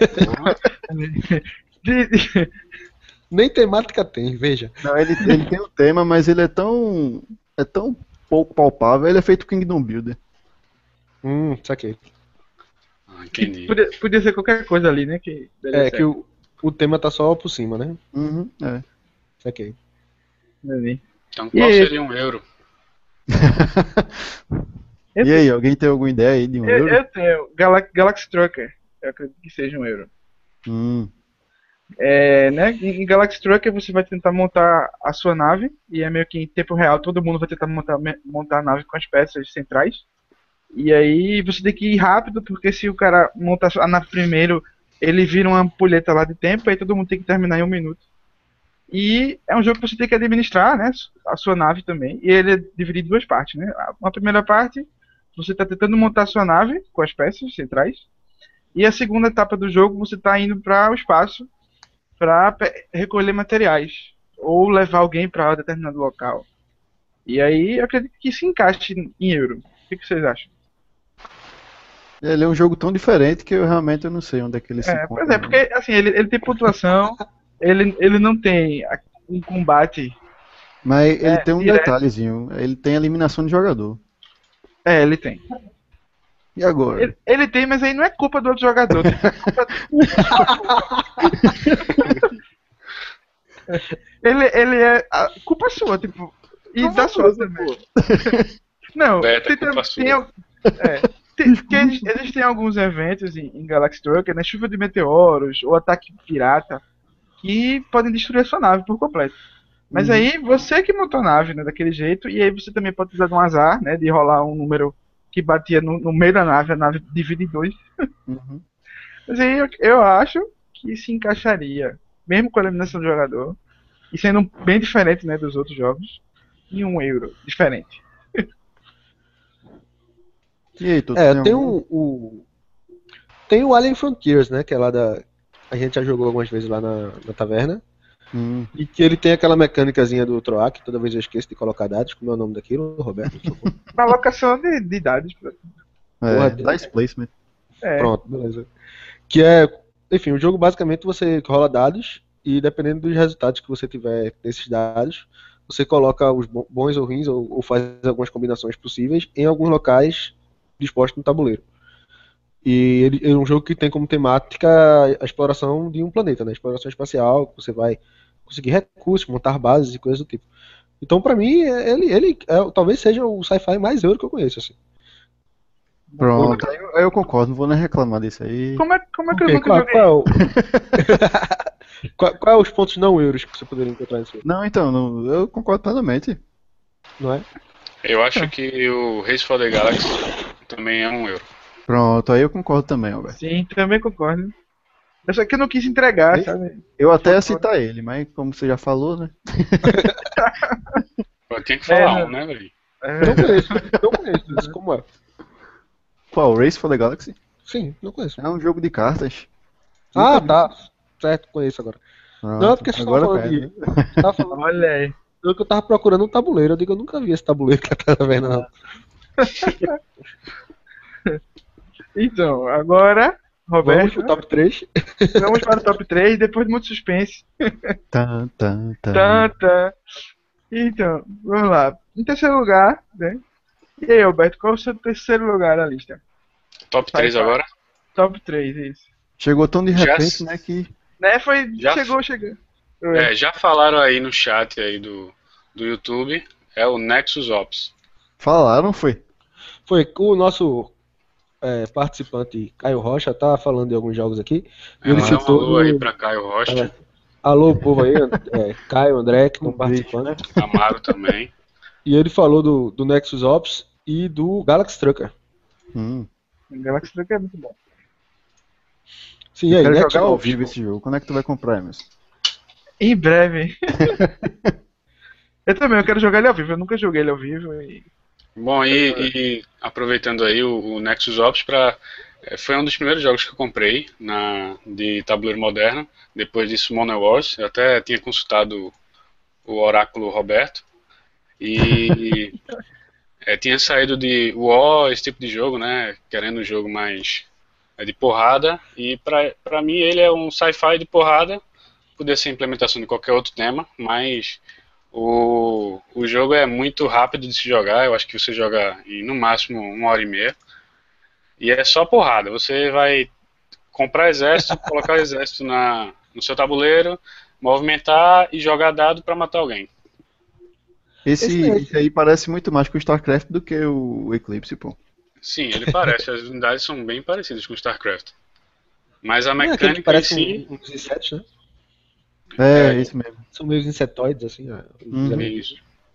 De- de- Nem temática tem, veja. Não, ele, ele tem um tema, mas ele é tão, é tão pouco palpável, ele é feito Kingdom Builder. Hum, saquei. Ah, entendi. podia, podia ser qualquer coisa ali, né? Que daria É certo. que o, o tema tá só por cima, né? Uhum, é. Saquei. Ali. Então E qual aí? seria um euro? E aí, alguém tem alguma ideia aí de um Eu, euro? eu tenho Galax, Galaxy Trucker. Eu acredito que seja um euro. Hum, É, né? Em em Galaxy Trucker você vai tentar montar a sua nave e é meio que em tempo real todo mundo vai tentar montar, me- montar a nave com as peças centrais. E aí você tem que ir rápido porque se o cara montar a nave primeiro, ele vira uma ampulheta lá de tempo, aí todo mundo tem que terminar em um minuto. E é um jogo que você tem que administrar, né? A sua nave também. E ele é dividido em duas partes, né? Uma primeira parte, você está tentando montar a sua nave com as peças centrais. E a segunda etapa do jogo, você está indo para o espaço para recolher materiais ou levar alguém para determinado local. E aí eu acredito que se encaixe em euro. O que que vocês acham? ele é um jogo tão diferente que eu realmente eu não sei onde é que ele se É, encontra. pois é, porque assim, ele, ele tem pontuação, ele, ele não tem a- um combate. Mas ele é, tem um direto. detalhezinho, ele tem eliminação de jogador. É, ele tem. E agora? Ele, ele tem, mas aí não é culpa do outro jogador. É culpa... ele, ele é. A culpa sua, tipo. E da sua também. Não, Beta, tem, culpa tam- sua. tem, al- é, tem, porque eles- existem alguns eventos em, em Galaxy Trucker, né? Chuva de meteoros ou ataque pirata, que podem destruir a sua nave por completo. Mas Uhum. aí você que montou a nave, né, daquele jeito, e aí você também pode precisar de um azar, né, de rolar um número que batia no, no meio da nave, a nave divide em dois. Uhum. Mas aí eu, eu acho que se encaixaria, mesmo com a eliminação do jogador, e sendo um- bem diferente, né, dos outros jogos, em um euro diferente. E aí, tu É, tem algum? o, o. Tem o Alien Frontiers, né? Que é lá da. A gente já jogou algumas vezes lá na, na taverna. Hum, E que ele tem aquela mecânicazinha do Troac, toda vez eu esqueço de colocar dados. Como é o nome daquilo, Roberto? Por favor. Na alocação de, de dados. é, Porra, dice placement. É, Pronto, beleza. Que é. Enfim, o jogo basicamente você rola dados e dependendo dos resultados que você tiver desses dados, você coloca os bo- bons ou ruins ou, ou faz algumas combinações possíveis em alguns locais dispostos no tabuleiro. E ele é um jogo que tem como temática a exploração de um planeta, né? Exploração espacial, que você vai conseguir recursos, montar bases e coisas do tipo. Então, pra mim, é- ele, ele é- talvez seja o sci-fi mais euro que eu conheço, assim. Pronto, aí eu, aí eu concordo, não vou nem reclamar disso aí. Como é, como é que eu Ok, nunca qual, joguei? qual, é o- qual, qual é os pontos não euros que você poderia encontrar nesse jogo? Não, então, não- eu concordo plenamente. Não é? Eu acho que o Race for the Galaxy também é um euro. Pronto, aí eu concordo também, Alberto. Sim, também concordo. Eu só que eu não quis entregar, Esse- sabe? Eu até ia citar ele, mas como você já falou, né? Eu tenho que falar É, um, né, velho? É, Não conheço, não conheço. Isso como é? Qual, Race for the Galaxy? Sim, não conheço. É um jogo de cartas. Ah, Nunca vi. tá. Certo, conheço agora. Pronto, Não, é porque você tava agora falando pega, de. né? Você tava falando olha aí. eu que eu tava procurando um tabuleiro. Eu digo, eu nunca vi esse tabuleiro que tá vendo, não. Então, agora, Vamos Roberto, pro top três. vamos para o top três, depois de muito suspense. Tan, tan, tan. Tá, tá. Então, vamos lá. Em terceiro lugar, né? E aí, Alberto, qual é o seu terceiro lugar na lista? Top três Sci-fi. agora? Top três, isso. Chegou tão de Já repente, s- né, que... Né, foi. Já chegou, chegou. É, já falaram aí no chat aí do, do YouTube, é o Nexus Ops. Falaram, foi. Foi o nosso é, participante Caio Rocha tá falando de alguns jogos aqui. E É, ele mandar um citou. alô aí pra Caio Rocha, É. Alô, povo aí, é, Caio, André, que estão Um beijo. participando. Amaro também. E ele falou do, do Nexus Ops e do Galaxy Trucker. Hum. Galaxy Truck é muito bom. Sim, e Eu aí, quero Nexus jogar ao Ops. vivo esse jogo. Quando é que tu vai comprar, Emerson? Em breve. Eu também, eu quero jogar ele ao vivo. Eu nunca joguei ele ao vivo. E... Bom, e, e aproveitando aí o, o Nexus Ops, pra, é, foi um dos primeiros jogos que eu comprei na, de tabuleiro moderno. Depois disso, Money Wars. Eu até tinha consultado o oráculo Roberto. E é, tinha saído de War, esse tipo de jogo, né? Querendo um jogo mais é, de porrada. E pra, pra mim ele é um sci-fi de porrada. Poderia ser implementação de qualquer outro tema, mas o, o jogo é muito rápido de se jogar. Eu acho que você joga em no máximo uma hora e meia. E é só porrada. Você vai comprar exército, colocar exército na, no seu tabuleiro, movimentar e jogar dado para matar alguém. Esse, Esse- esse aí parece muito mais com o StarCraft do que o Eclipse, pô. Sim, ele parece. As unidades são bem parecidas com StarCraft. Mas a Não é aquele que mecânica em parece si. um, uns insetos, né? É, É. isso mesmo. São meio insetoides, assim. ó. Uhum. Isso.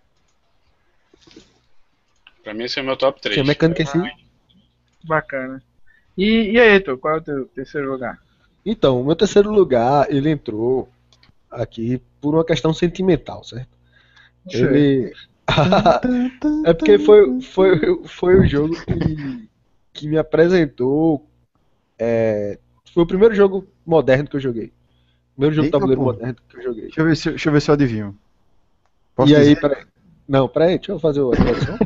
Pra mim esse é o meu top Sim, a três. mecânica em si. Bacana. E, e aí, Heitor, qual é o teu terceiro lugar? Então, o meu terceiro lugar, ele entrou aqui por uma questão sentimental, certo? Ele. É porque foi, foi, foi o jogo que, que me apresentou. é, foi o primeiro jogo moderno que eu joguei. O primeiro jogo Eita, tabuleiro pô. moderno que eu joguei. Deixa eu ver se, deixa eu ver se eu adivinho. Posso E aí, dizer? peraí. Não, peraí, deixa eu fazer a tradução.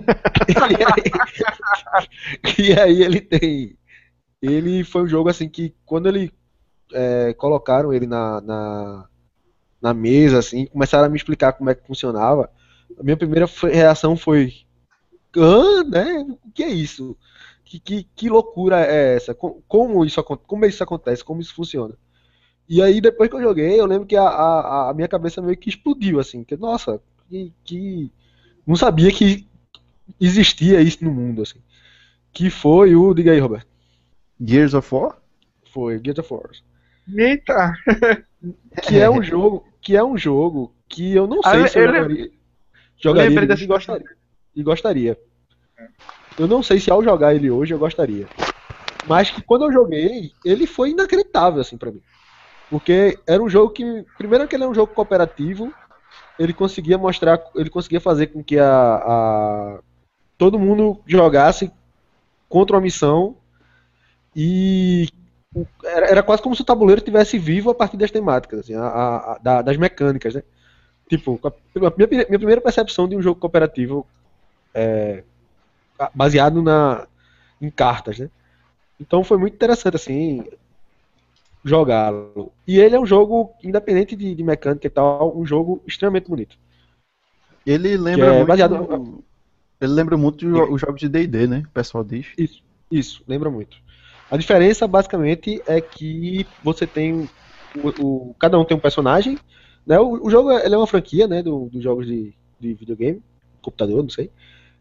e, aí, e aí ele tem. Ele foi um jogo assim que quando ele é, colocaram ele na, na, na mesa, assim, começaram a me explicar como é que funcionava. A minha primeira foi- reação foi. Ah, né? O que é isso? Que, que, que loucura é essa? Co- Como isso, acon- como isso acontece? Como isso funciona? E aí, depois que eu joguei, eu lembro que a, a, a minha cabeça meio que explodiu, assim. Que, nossa, que, que. Não sabia que existia isso no mundo, assim. Que foi o. Diga aí, Roberto. Gears of War? Foi Gears of War. Eita! Que é um jogo. Que é um jogo que eu não sei Ah, se eu eu lem- jogaria. Jogaria lembrei ele dessa hoje e gostaria. E gostaria. Eu não sei se ao jogar ele hoje eu gostaria. Mas que quando eu joguei, ele foi inacreditável, assim, pra mim. Porque era um jogo que. Primeiro que ele é um jogo cooperativo, ele conseguia mostrar. Ele conseguia fazer com que a, a- todo mundo jogasse contra uma missão. E o- era, era quase como se o tabuleiro estivesse vivo a partir das temáticas, assim, a- a- a- da- das mecânicas, né? Tipo, a, a minha, minha primeira percepção de um jogo cooperativo é, a- baseado na, em cartas, né? Então foi muito interessante, assim, jogá-lo. E ele é um jogo, independente de, de mecânica e tal, um jogo extremamente bonito. Ele lembra é muito. baseado- Ele lembra muito jo- os jogos de D e D, né? O pessoal diz. Isso, isso, lembra muito. A diferença, basicamente, é que você tem. O, o- cada um tem um personagem. Né? O, o jogo ele é uma franquia, né? do- dos jogos de, de videogame, computador, não sei.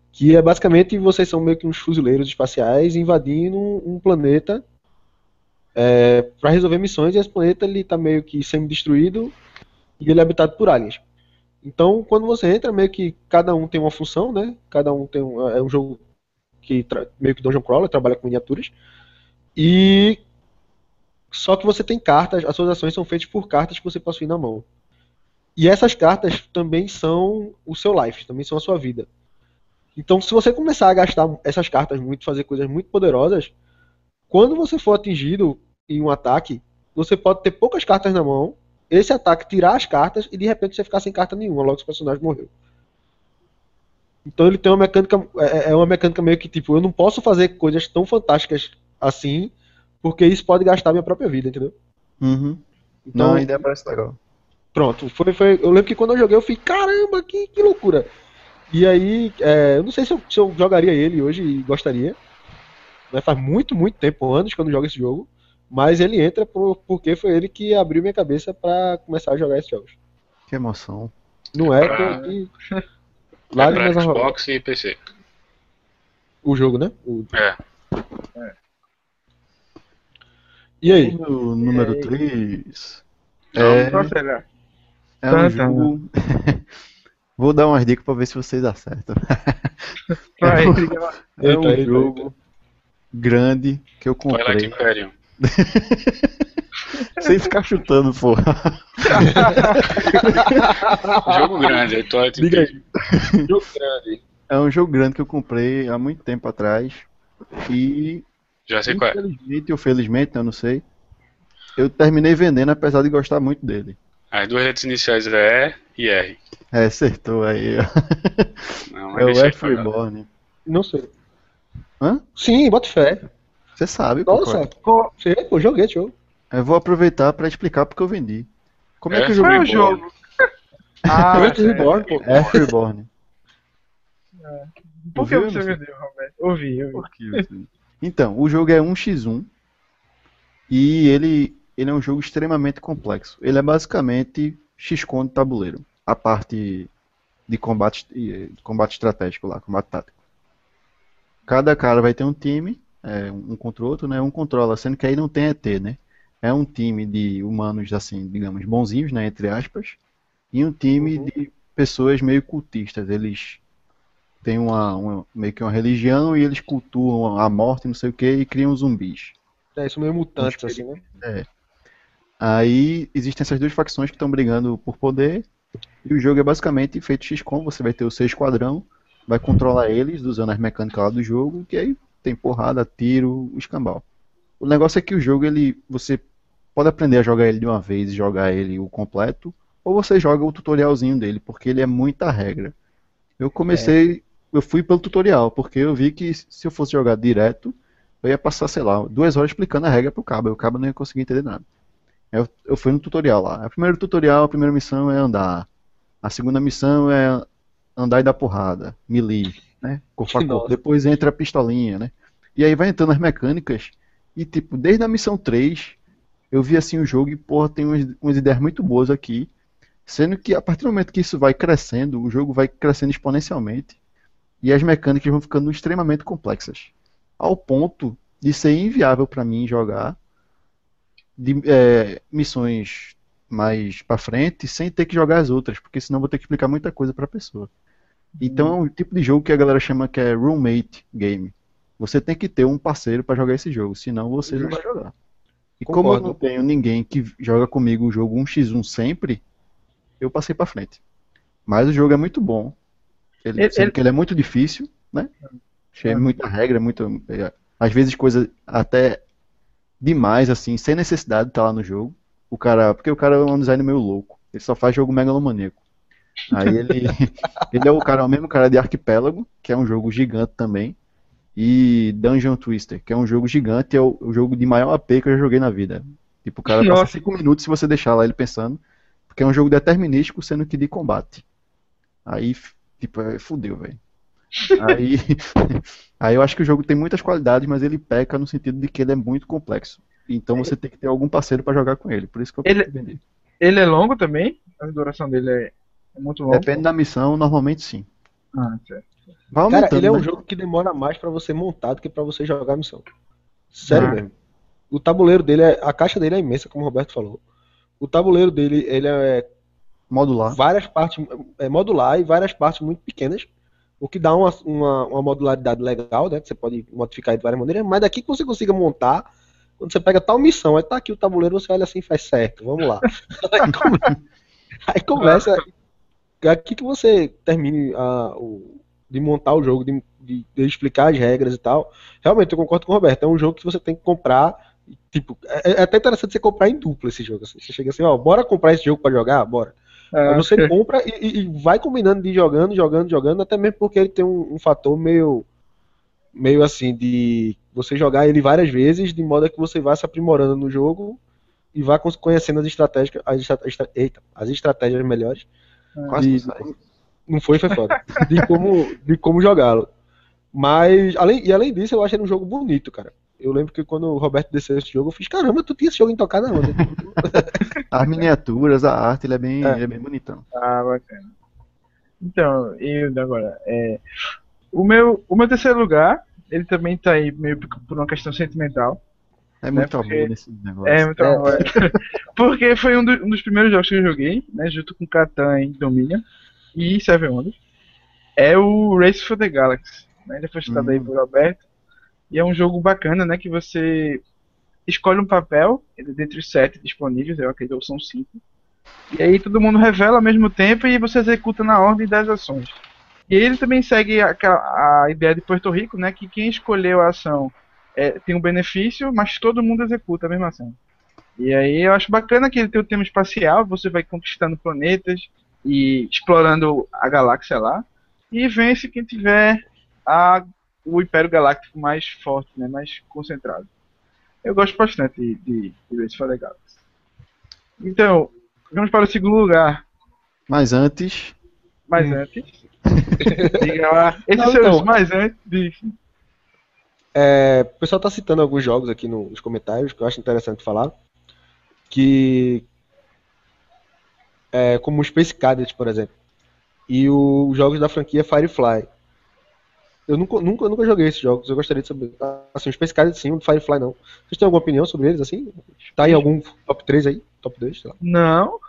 Que é basicamente vocês são meio que uns fuzileiros espaciais invadindo um, um planeta é, para resolver missões, e esse planeta ele tá meio que semi-destruído e ele é habitado por aliens. Então, quando você entra, meio que cada um tem uma função, né? Cada um tem um, é um jogo que tra- meio que Dungeon Crawler, trabalha com miniaturas. E só que você tem cartas, as suas ações são feitas por cartas que você possui na mão. E essas cartas também são o seu life, também são a sua vida. Então, se você começar a gastar essas cartas muito, fazer coisas muito poderosas, quando você for atingido em um ataque, você pode ter poucas cartas na mão, esse ataque tirar as cartas e de repente você ficar sem carta nenhuma, logo que o personagem morreu. Então ele tem uma mecânica, é é uma mecânica meio que tipo, eu não posso fazer coisas tão fantásticas assim, porque isso pode gastar minha própria vida, entendeu? Uhum. Então, Não, a ideia parece legal. pronto, foi, foi, eu lembro que quando eu joguei eu fiquei, caramba, que, que loucura. E aí, é, eu não sei se eu, se eu jogaria ele hoje e gostaria, né? Faz muito, muito tempo, anos que eu não jogo esse jogo, mas ele entra por, porque foi ele que abriu minha cabeça pra começar a jogar esses jogos. Que emoção. Não é, pra- tô aqui, É lágrimas pra a rolar. Xbox e P C. O jogo, né? O- É. E aí? O número três Não, é, Qual será? é um Tá, tá. jogo. Vou dar umas dicas pra ver se vocês acertam. Vai, É um- diga lá. É um Eita, eita, jogo grande que eu Twilight comprei. Imperium. Sem ficar chutando, porra. Jogo grande, aí Twilight Diga Imperium. aí. Jogo grande. É um jogo grande que eu comprei há muito tempo atrás. E, Já sei qual é. infelizmente ou felizmente, eu não sei, eu terminei vendendo apesar de gostar muito dele. As duas letras iniciais é E e R. É, acertou aí. Ó. Não, É o deixa aí F pra lá. Reborn. Não sei. Hã? Sim, bota fé. Você sabe, pô. Nossa, qual pô, sei, pô, joguei esse jogo. é. Eu vou aproveitar pra explicar porque eu vendi. Como é, É, que o jogo Qual é o Reborn. jogo? Ah, F Reborn, pô. F Reborn. por que Ouviu, você não sei? vendeu, Roberto? Ouvi, ouvi. Então, o jogo é um contra um e ele, ele é um jogo extremamente complexo. Ele é basicamente X COM de tabuleiro. A parte de combate, de combate estratégico lá, combate tático. Cada cara vai ter um time, é, um contra o outro, né? Um controla, sendo que aí não tem E T, né? É um time de humanos, assim, digamos, bonzinhos, né? Entre aspas, e um time Uhum. de pessoas meio cultistas. Eles têm uma, uma- meio que uma religião e eles cultuam a morte, não sei o que, e criam zumbis. É isso meio mutantes, assim, né? Aí existem essas duas facções que estão brigando por poder, e o jogo é basicamente feito X COM, você vai ter o seu esquadrão, vai controlar eles usando as mecânicas lá do jogo, que aí tem porrada, tiro, escambau. O negócio é que o jogo, ele, você pode aprender a jogar ele de uma vez e jogar ele o completo, ou você joga o tutorialzinho dele, porque ele é muita regra. Eu comecei, eu fui pelo tutorial, porque eu vi que se eu fosse jogar direto, eu ia passar, sei lá, duas horas explicando a regra pro cabo, e o cabo não ia conseguir entender nada. Eu, eu fui no tutorial lá. O primeiro tutorial, a primeira missão é andar. A segunda missão é andar e dar porrada, melee, né? Corpo a corpo. Nossa. Depois entra a pistolinha, né? E aí vai entrando as mecânicas. E tipo, desde a missão três, eu vi assim o jogo e, porra, tem umas, umas ideias muito boas aqui. Sendo que a partir do momento que isso vai crescendo, o jogo vai crescendo exponencialmente. E as mecânicas vão ficando extremamente complexas. Ao ponto de ser inviável pra mim jogar de, é, missões mais pra frente sem ter que jogar as outras, porque senão eu vou ter que explicar muita coisa pra pessoa. Então é um tipo de jogo que a galera chama que é roommate game. Você tem que ter um parceiro pra jogar esse jogo, senão você não vai jogar. E como eu Concordo. não tenho ninguém que joga comigo o jogo um contra um sempre, eu passei pra frente. Mas o jogo é muito bom. Ele, Ele- sendo ele- que ele é muito difícil, né? Cheio de Ah. muita regra, muito, é, às vezes coisa até demais, assim, sem necessidade de estar lá no jogo. O cara, porque o cara é um design meio louco. Ele só faz jogo megalomaníaco. Aí ele, ele é o cara, o mesmo cara de Arquipélago, que é um jogo gigante também, e Dungeon Twister, que é um jogo gigante, é o, o jogo de maior A P que eu já joguei na vida. Tipo, o cara passa Nossa. cinco minutos se você deixar lá ele pensando, porque é um jogo determinístico, sendo que de combate. Aí, f- tipo, é, fudeu, velho. Aí, aí eu acho que o jogo tem muitas qualidades, mas ele peca no sentido de que ele é muito complexo. Então você tem que ter algum parceiro pra jogar com ele. Por isso que eu Ele- vendi. Ele é longo também? A duração dele é, é muito longa. Depende da missão, normalmente sim. Ah, certo. Vai Cara, aumentando, ele é um né? jogo que demora mais pra você montar do que pra você jogar a missão. Sério Ah. mesmo. O tabuleiro dele, é, a caixa dele é imensa, como o Roberto falou. O tabuleiro dele, ele é Modular. várias partes, é modular e várias partes muito pequenas, o que dá uma, uma, uma modularidade legal, né? Que você pode modificar de várias maneiras, mas daqui que você consiga montar, quando você pega tal missão, aí tá aqui o tabuleiro, você olha assim e faz certo, vamos lá. Aí, come- aí começa, aqui que você termine a, o, de montar o jogo, de, de, de explicar as regras e tal. Realmente, eu concordo com o Roberto, é um jogo que você tem que comprar. Tipo, é, é até interessante você comprar em dupla esse jogo. Assim. Você chega assim, ó, bora comprar esse jogo pra jogar? Bora. Aí Ah, você compra e, e- e vai combinando de ir jogando, jogando, jogando, até mesmo porque ele tem um, um fator meio, meio assim, de você jogar ele várias vezes, de modo que você vá se aprimorando no jogo e vá cons- conhecendo as estratégias, as, estra- estra- eita, as estratégias melhores. Quase De, não sai. não foi, foi foda. De como, de como jogá-lo. Mas, além, e além disso, eu acho ele um jogo bonito, cara. Eu lembro que quando o Roberto desceu esse jogo, eu fiz, caramba, tu tinha esse jogo em tocada onde? As miniaturas, a arte, ele é bem, É. ele é bem bonitão. ah, bacana. Então, e agora? É, o, meu, o meu terceiro lugar, ele também tá aí meio por por uma questão sentimental. É Né, muito porque- amor nesse É, negócio. muito amor. Porque foi um, do- um dos primeiros jogos que eu joguei, né, junto com Catan e Dominion e Seven Wonders. É o Race for the Galaxy, né? Ele foi citado aí Hum. por Alberto. E é um jogo bacana, né? Que você escolhe um papel, ele dentre os sete disponíveis, eu acredito que são cinco. E aí todo mundo revela ao mesmo tempo e você executa na ordem das ações. E ele também segue a, a ideia de Porto Rico, né? Que quem escolheu a ação é, tem um benefício, mas todo mundo executa a mesma ação. E aí eu acho bacana que ele tem o tema espacial, você vai conquistando planetas e explorando a galáxia lá. E vence quem tiver a, o Império Galáctico mais forte, né, mais concentrado. Eu gosto bastante de, de, de Race for the Galaxy. Então, vamos para o segundo lugar. Mas antes, Mas Hum. antes. Diga lá. Esses Não, são os então. mais antes. De... É, o pessoal tá citando alguns jogos aqui no- nos comentários, que eu acho interessante falar. Que. É, como o Space Cadet, por exemplo. E o- os jogos da franquia Firefly. Eu nunca, nunca, nunca joguei esses jogos, eu gostaria de saber. Assim, o Space Cadet sim, o Firefly não. Vocês têm alguma opinião sobre eles, assim? Tá em algum top três aí? Top dois, sei lá. Não.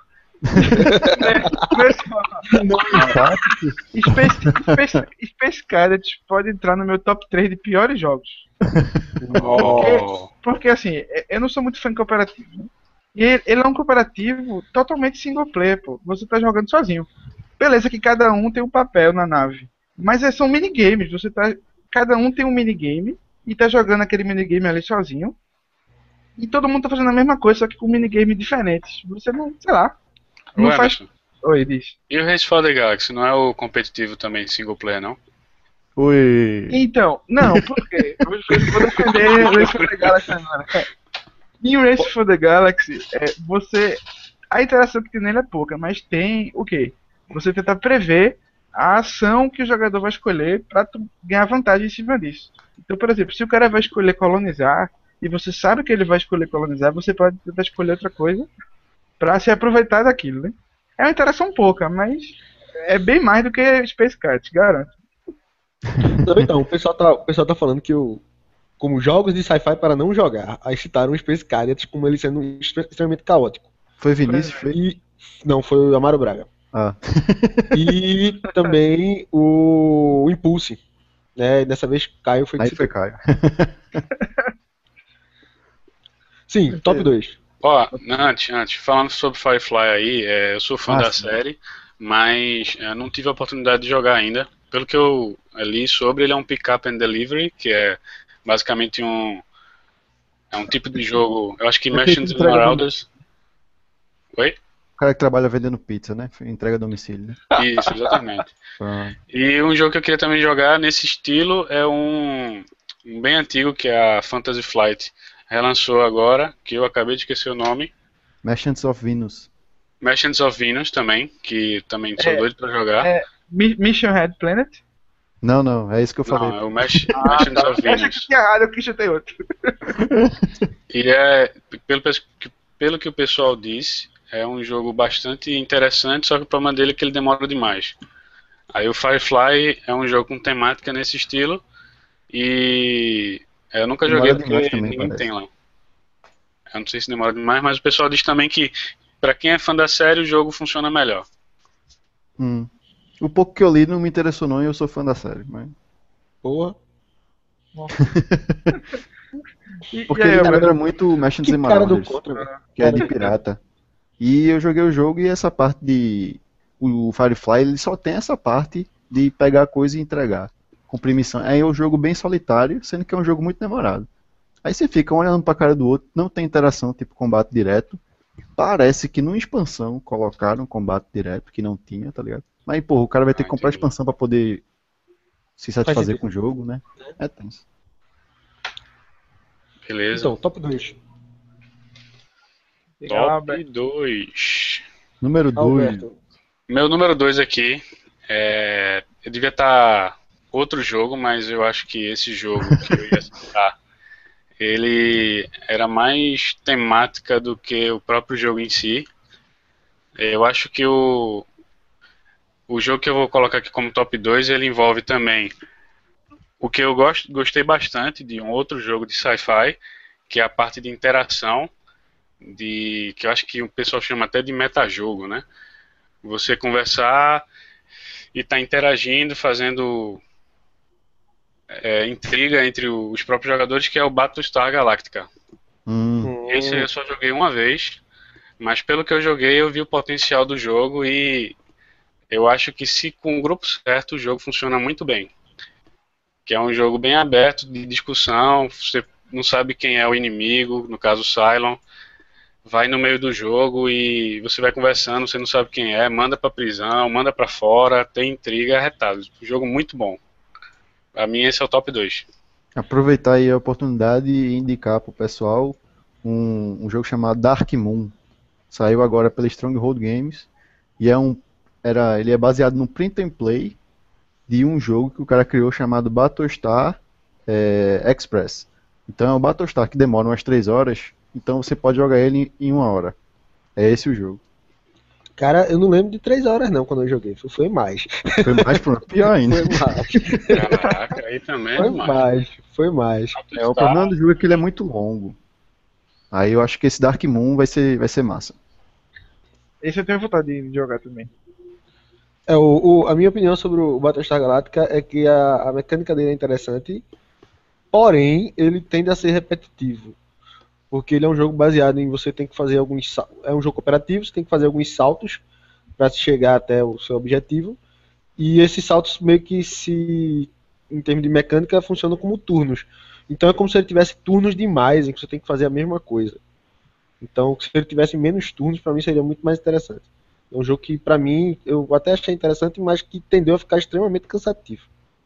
não empate. Space, Space, Space Cadet pode entrar no meu top três de piores jogos. Oh. Porque assim, eu não sou muito fã de cooperativo. Né? E ele, ele é um cooperativo totalmente single player, pô. Você tá jogando sozinho. Beleza que cada um tem um papel na nave. Mas é, são minigames. Você tá, cada um tem um minigame e tá jogando aquele minigame ali sozinho. E todo mundo tá fazendo a mesma coisa, só que com minigames diferentes. Você não, sei lá. Não Ô, faz. Emerson, Oi, diz. e o Race for the Galaxy não é o competitivo também single player, não? Oi. Então, não, por quê? Eu vou vou defender Race for the Galaxy agora. Em Race for the Galaxy, é, você. A interação que tem nele é pouca, mas tem o quê? Você tentar prever a ação que o jogador vai escolher para ganhar vantagem em cima disso. Então, por exemplo, se o cara vai escolher colonizar e você sabe que ele vai escolher colonizar, você pode tentar escolher outra coisa para se aproveitar daquilo, né? É uma interação pouca, mas é bem mais do que Space Cat, garanto. Não, então, o pessoal tá, o pessoal tá falando que o, como jogos de sci-fi para não jogar, aí citaram o Space Cadet como ele sendo extre- extremamente caótico. Foi Vinícius, foi? E, não, foi o Amaro Braga. Ah. E também o Impulse. Né? Dessa vez Caio foi que Aí citou. foi Caio. Sim, top dois. Ó, antes, antes, falando sobre Firefly aí, é, eu sou fã Ah, da sim. série, mas é, não tive a oportunidade de jogar ainda. Pelo que eu li sobre, ele é um pick-up and delivery, que é basicamente um é um tipo de jogo, eu acho que É feito Merchants and entrega Marauders. Oi? O cara que trabalha vendendo pizza, né? Entrega a domicílio, né? Isso, exatamente. Pronto. E um jogo que eu queria também jogar nesse estilo é um, um bem antigo, que é a Fantasy Flight. Relançou agora, que eu acabei de esquecer o nome. Merchants of Venus. Merchants of Venus também, que também sou É, doido pra jogar. é, Mi- Mission Head Planet? Não, não, é isso que eu falei. Não, é o Merch- Merchants of Eu achei que Venus. tinha errado, eu quis chutar outro. E é, pelo, pes- que- pelo que o pessoal disse, é um jogo bastante interessante, só que o problema dele é que ele demora demais. Aí o Firefly é um jogo com temática nesse estilo e eu nunca joguei Demora demais porque também, ninguém parece. tem lá. Eu não sei se demora demais, mas o pessoal diz também que pra quem é fã da série o jogo funciona melhor. Hum. O pouco que eu li não me interessou não e eu sou fã da série, mas... Porra. E, Porque e aí, ele Alberto? lembra muito Merchants Que and cara do Marauders, contra, velho. que é de pirata. E eu joguei o jogo e essa parte de... O Firefly, ele só tem essa parte de pegar coisa e entregar. Cumprir missão. É um jogo bem solitário, sendo que é um jogo muito demorado. Aí você fica um olhando pra cara do outro, não tem interação, tipo combate direto. Parece que numa expansão colocaram combate direto, que não tinha, tá ligado? Mas, pô, o cara vai ter que Ah, comprar a entendi. expansão pra poder se satisfazer sentido. com o jogo, né? É tenso. Beleza. Então, top dois. Diga lá, Top Alberto. dois. Número dois. Alberto. Meu número dois aqui é. Eu devia estar outro jogo, mas eu acho que esse jogo que eu ia citar, ele era mais temática do que o próprio jogo em si. Eu acho que o, o jogo que eu vou colocar aqui como top dois, ele envolve também o que eu gosto, gostei bastante de um outro jogo de sci-fi, que é a parte de interação, de, que eu acho que o pessoal chama até de metajogo, né? Você conversar e tá interagindo, fazendo é, intriga entre os próprios jogadores, que é o Battlestar Galactica. Hum, Esse eu só joguei uma vez, mas pelo que eu joguei eu vi o potencial do jogo e eu acho que se com o grupo certo o jogo funciona muito bem. Que é um jogo bem aberto de discussão, você não sabe quem é o inimigo, no caso o Cylon, vai no meio do jogo e você vai conversando, você não sabe quem é, manda pra prisão, manda pra fora, tem intriga, é arretado. Jogo muito bom. Pra mim esse é o top dois. aproveitar aí a oportunidade e indicar pro pessoal um, um jogo chamado Dark Moon. Saiu agora pela Stronghold Games e é um, era, ele é baseado no print and play de um jogo que o cara criou chamado Battlestar é, Express. Então é um Battlestar que demora umas três horas, então você pode jogar ele em uma hora. É esse o jogo. Cara, eu não lembro de três horas não quando eu joguei. Foi, foi mais. Foi mais pronto, pior ainda. Foi mais. Caraca, aí também é Foi demais. mais. Foi mais. É, o problema do jogo é que ele é muito longo. Aí eu acho que esse Dark Moon vai ser, vai ser massa. Esse eu tenho vontade de jogar também. É, o, o- a minha opinião sobre o Battlestar Galactica é que a, a mecânica dele é interessante, porém ele tende a ser repetitivo. Porque ele é um jogo baseado em você tem que fazer alguns sal- é um jogo cooperativo, você tem que fazer alguns saltos para chegar até o seu objetivo. E esses saltos meio que se em termos de mecânica funcionam como turnos. Então é como se ele tivesse turnos demais em que você tem que fazer a mesma coisa. Então se ele tivesse menos turnos, para mim seria muito mais interessante. É um jogo que para mim eu até achei interessante, mas que tendeu a ficar extremamente cansativo.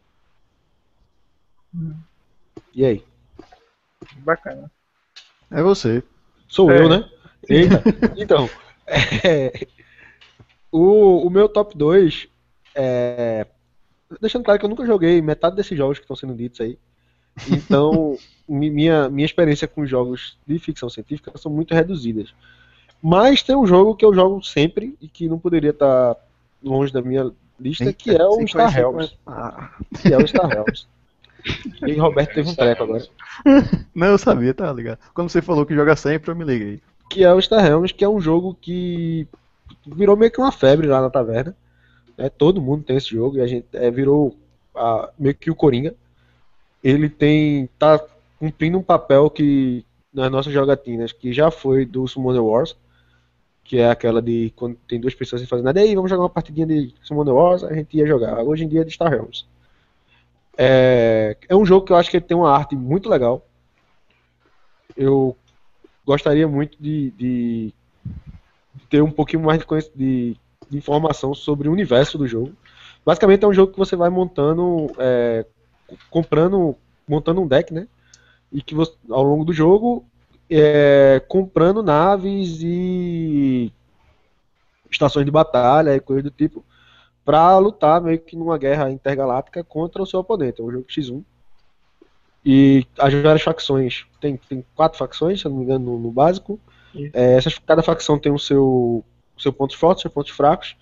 E aí? Bacana. É você. Sou É. eu, né? Eita. Então, é, o, o meu top dois é. Deixando claro que eu nunca joguei metade desses jogos que estão sendo ditos aí. Então, mi- minha, minha experiência com jogos de ficção científica são muito reduzidas. Mas tem um jogo que eu jogo sempre e que não poderia estar longe da minha lista, Eita, que é o sei Star qual é, sei Helms. qual é. Ah, Que é o Star Helms. E Roberto teve um treco agora. não, eu sabia, tá ligado? Quando você falou que joga sempre, eu me liguei. Que é o Star Helms, que é um jogo que virou meio que uma febre lá na taverna. Né? Todo mundo tem esse jogo e a gente é, virou ah, meio que o Coringa. Ele tem tá cumprindo um papel que nas nossas jogatinas que já foi do Summoner Wars, que é aquela de quando tem duas pessoas sem fazer nada, e aí vamos jogar uma partidinha de Summoner Wars, a gente ia jogar. Hoje em dia é de Star Helms. É, é um jogo que eu acho que ele tem uma arte muito legal. Eu gostaria muito de, de ter um pouquinho mais de, conhec- de- de informação sobre o universo do jogo. Basicamente é um jogo que você vai montando, é, comprando, montando um deck, né? E que você, ao longo do jogo, é, comprando naves e estações de batalha e coisas do tipo, para lutar meio que numa guerra intergaláctica contra o seu oponente. É um jogo xis um. E as várias facções, tem, tem quatro facções, se eu não me engano, no, no básico. Isso. É, essas, cada facção tem o seu, o seu pontos fortes, seus pontos fracos.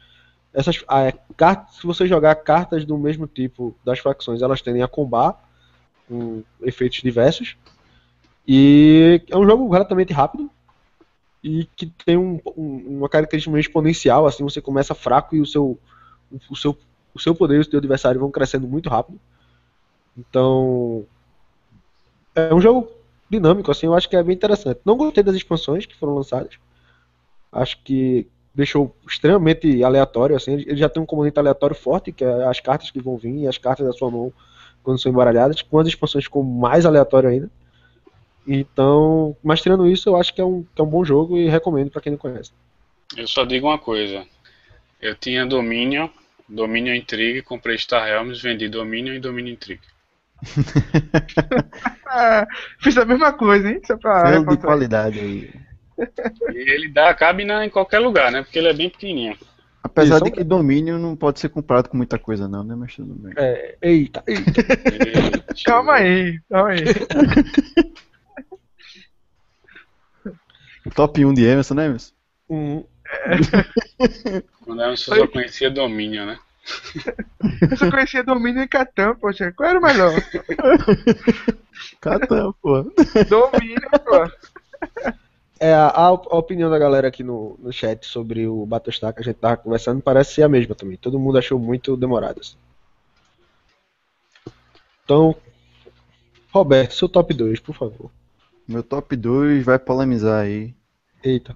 Essas, a, cartas, se você jogar cartas do mesmo tipo das facções, elas tendem a combar com efeitos diversos. E é um jogo relativamente rápido e que tem um, um, uma característica meio exponencial, assim, você começa fraco e o seu, o, seu, o seu poder e o seu adversário vão crescendo muito rápido. Então, é um jogo dinâmico, assim, eu acho que é bem interessante. Não gostei das expansões que foram lançadas. Acho que deixou extremamente aleatório, assim, ele já tem um componente aleatório forte, que é as cartas que vão vir e as cartas da sua mão quando são embaralhadas. Com as expansões ficou mais aleatório ainda. Então, mas tirando isso, eu acho que é um, que é um bom jogo e recomendo pra quem não conhece. Eu só digo uma coisa. Eu tinha Dominion, Dominion Intrigue, comprei Star Realms, vendi Dominion e Dominion Intrigue. Ah, fiz a mesma coisa, hein? Só pra Selo de reforçar. qualidade aí. E ele dá, cabe na, em qualquer lugar, né? Porque ele é bem pequenininho. Apesar Isso, de que domínio não pode ser comprado com muita coisa não, né? Mas tudo bem. É, eita, eita. E, Calma aí, calma aí. Top um de Emerson, né, Emerson? Hum, Quando eu só conhecia Dominion, né? Eu só conhecia Domínio e Catan, poxa. Qual era o melhor? Catan, pô. Domínio, pô. É, a, a opinião da galera aqui no, no chat sobre o Battlestar que a gente tava conversando parece ser a mesma também. Todo mundo achou muito demorado. Assim. Então, Roberto, seu top dois, por favor. Meu top dois vai polemizar aí. Eita.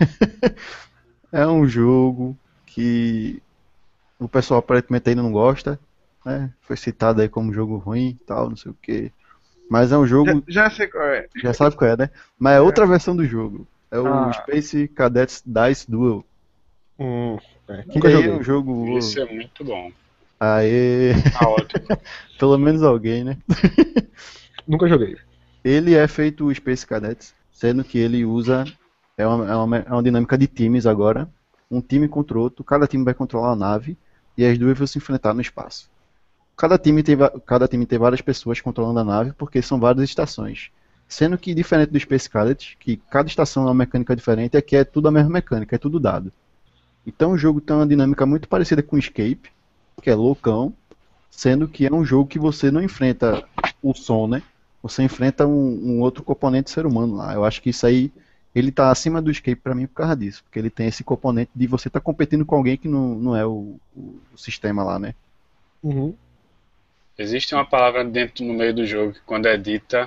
É um jogo que o pessoal aparentemente ainda não gosta, né? Foi citado aí como jogo ruim e tal, não sei o que. Mas é um jogo, Já, já sei qual é. já sabe qual é, né? Mas é outra versão do jogo. É o Ah. Space Cadets Dice Duel. Hum, é, Que nunca é joguei. um jogo. Isso é muito bom. Aê! Tá ótimo. Pelo menos alguém, né? Nunca joguei. Ele é feito o Space Cadets, sendo que ele usa. É uma, é, uma, é uma dinâmica de times agora. Um time contra outro, cada time vai controlar a nave e as duas vão se enfrentar no espaço. Cada time, tem, va- cada time tem várias pessoas controlando a nave porque são várias estações. Sendo que, diferente do Space Cadets, que cada estação é uma mecânica diferente, aqui é tudo a mesma mecânica, é tudo dado. Então o jogo tem uma dinâmica muito parecida com o Escape, que é loucão, sendo que é um jogo que você não enfrenta o som, né? Você enfrenta um, um outro componente ser humano lá. Eu acho que isso aí, ele tá acima do Escape pra mim por causa disso, porque ele tem esse componente de você estar tá competindo com alguém que não, não é o, o, o sistema lá, né? Uhum. Existe uma palavra dentro no meio do jogo que quando é dita,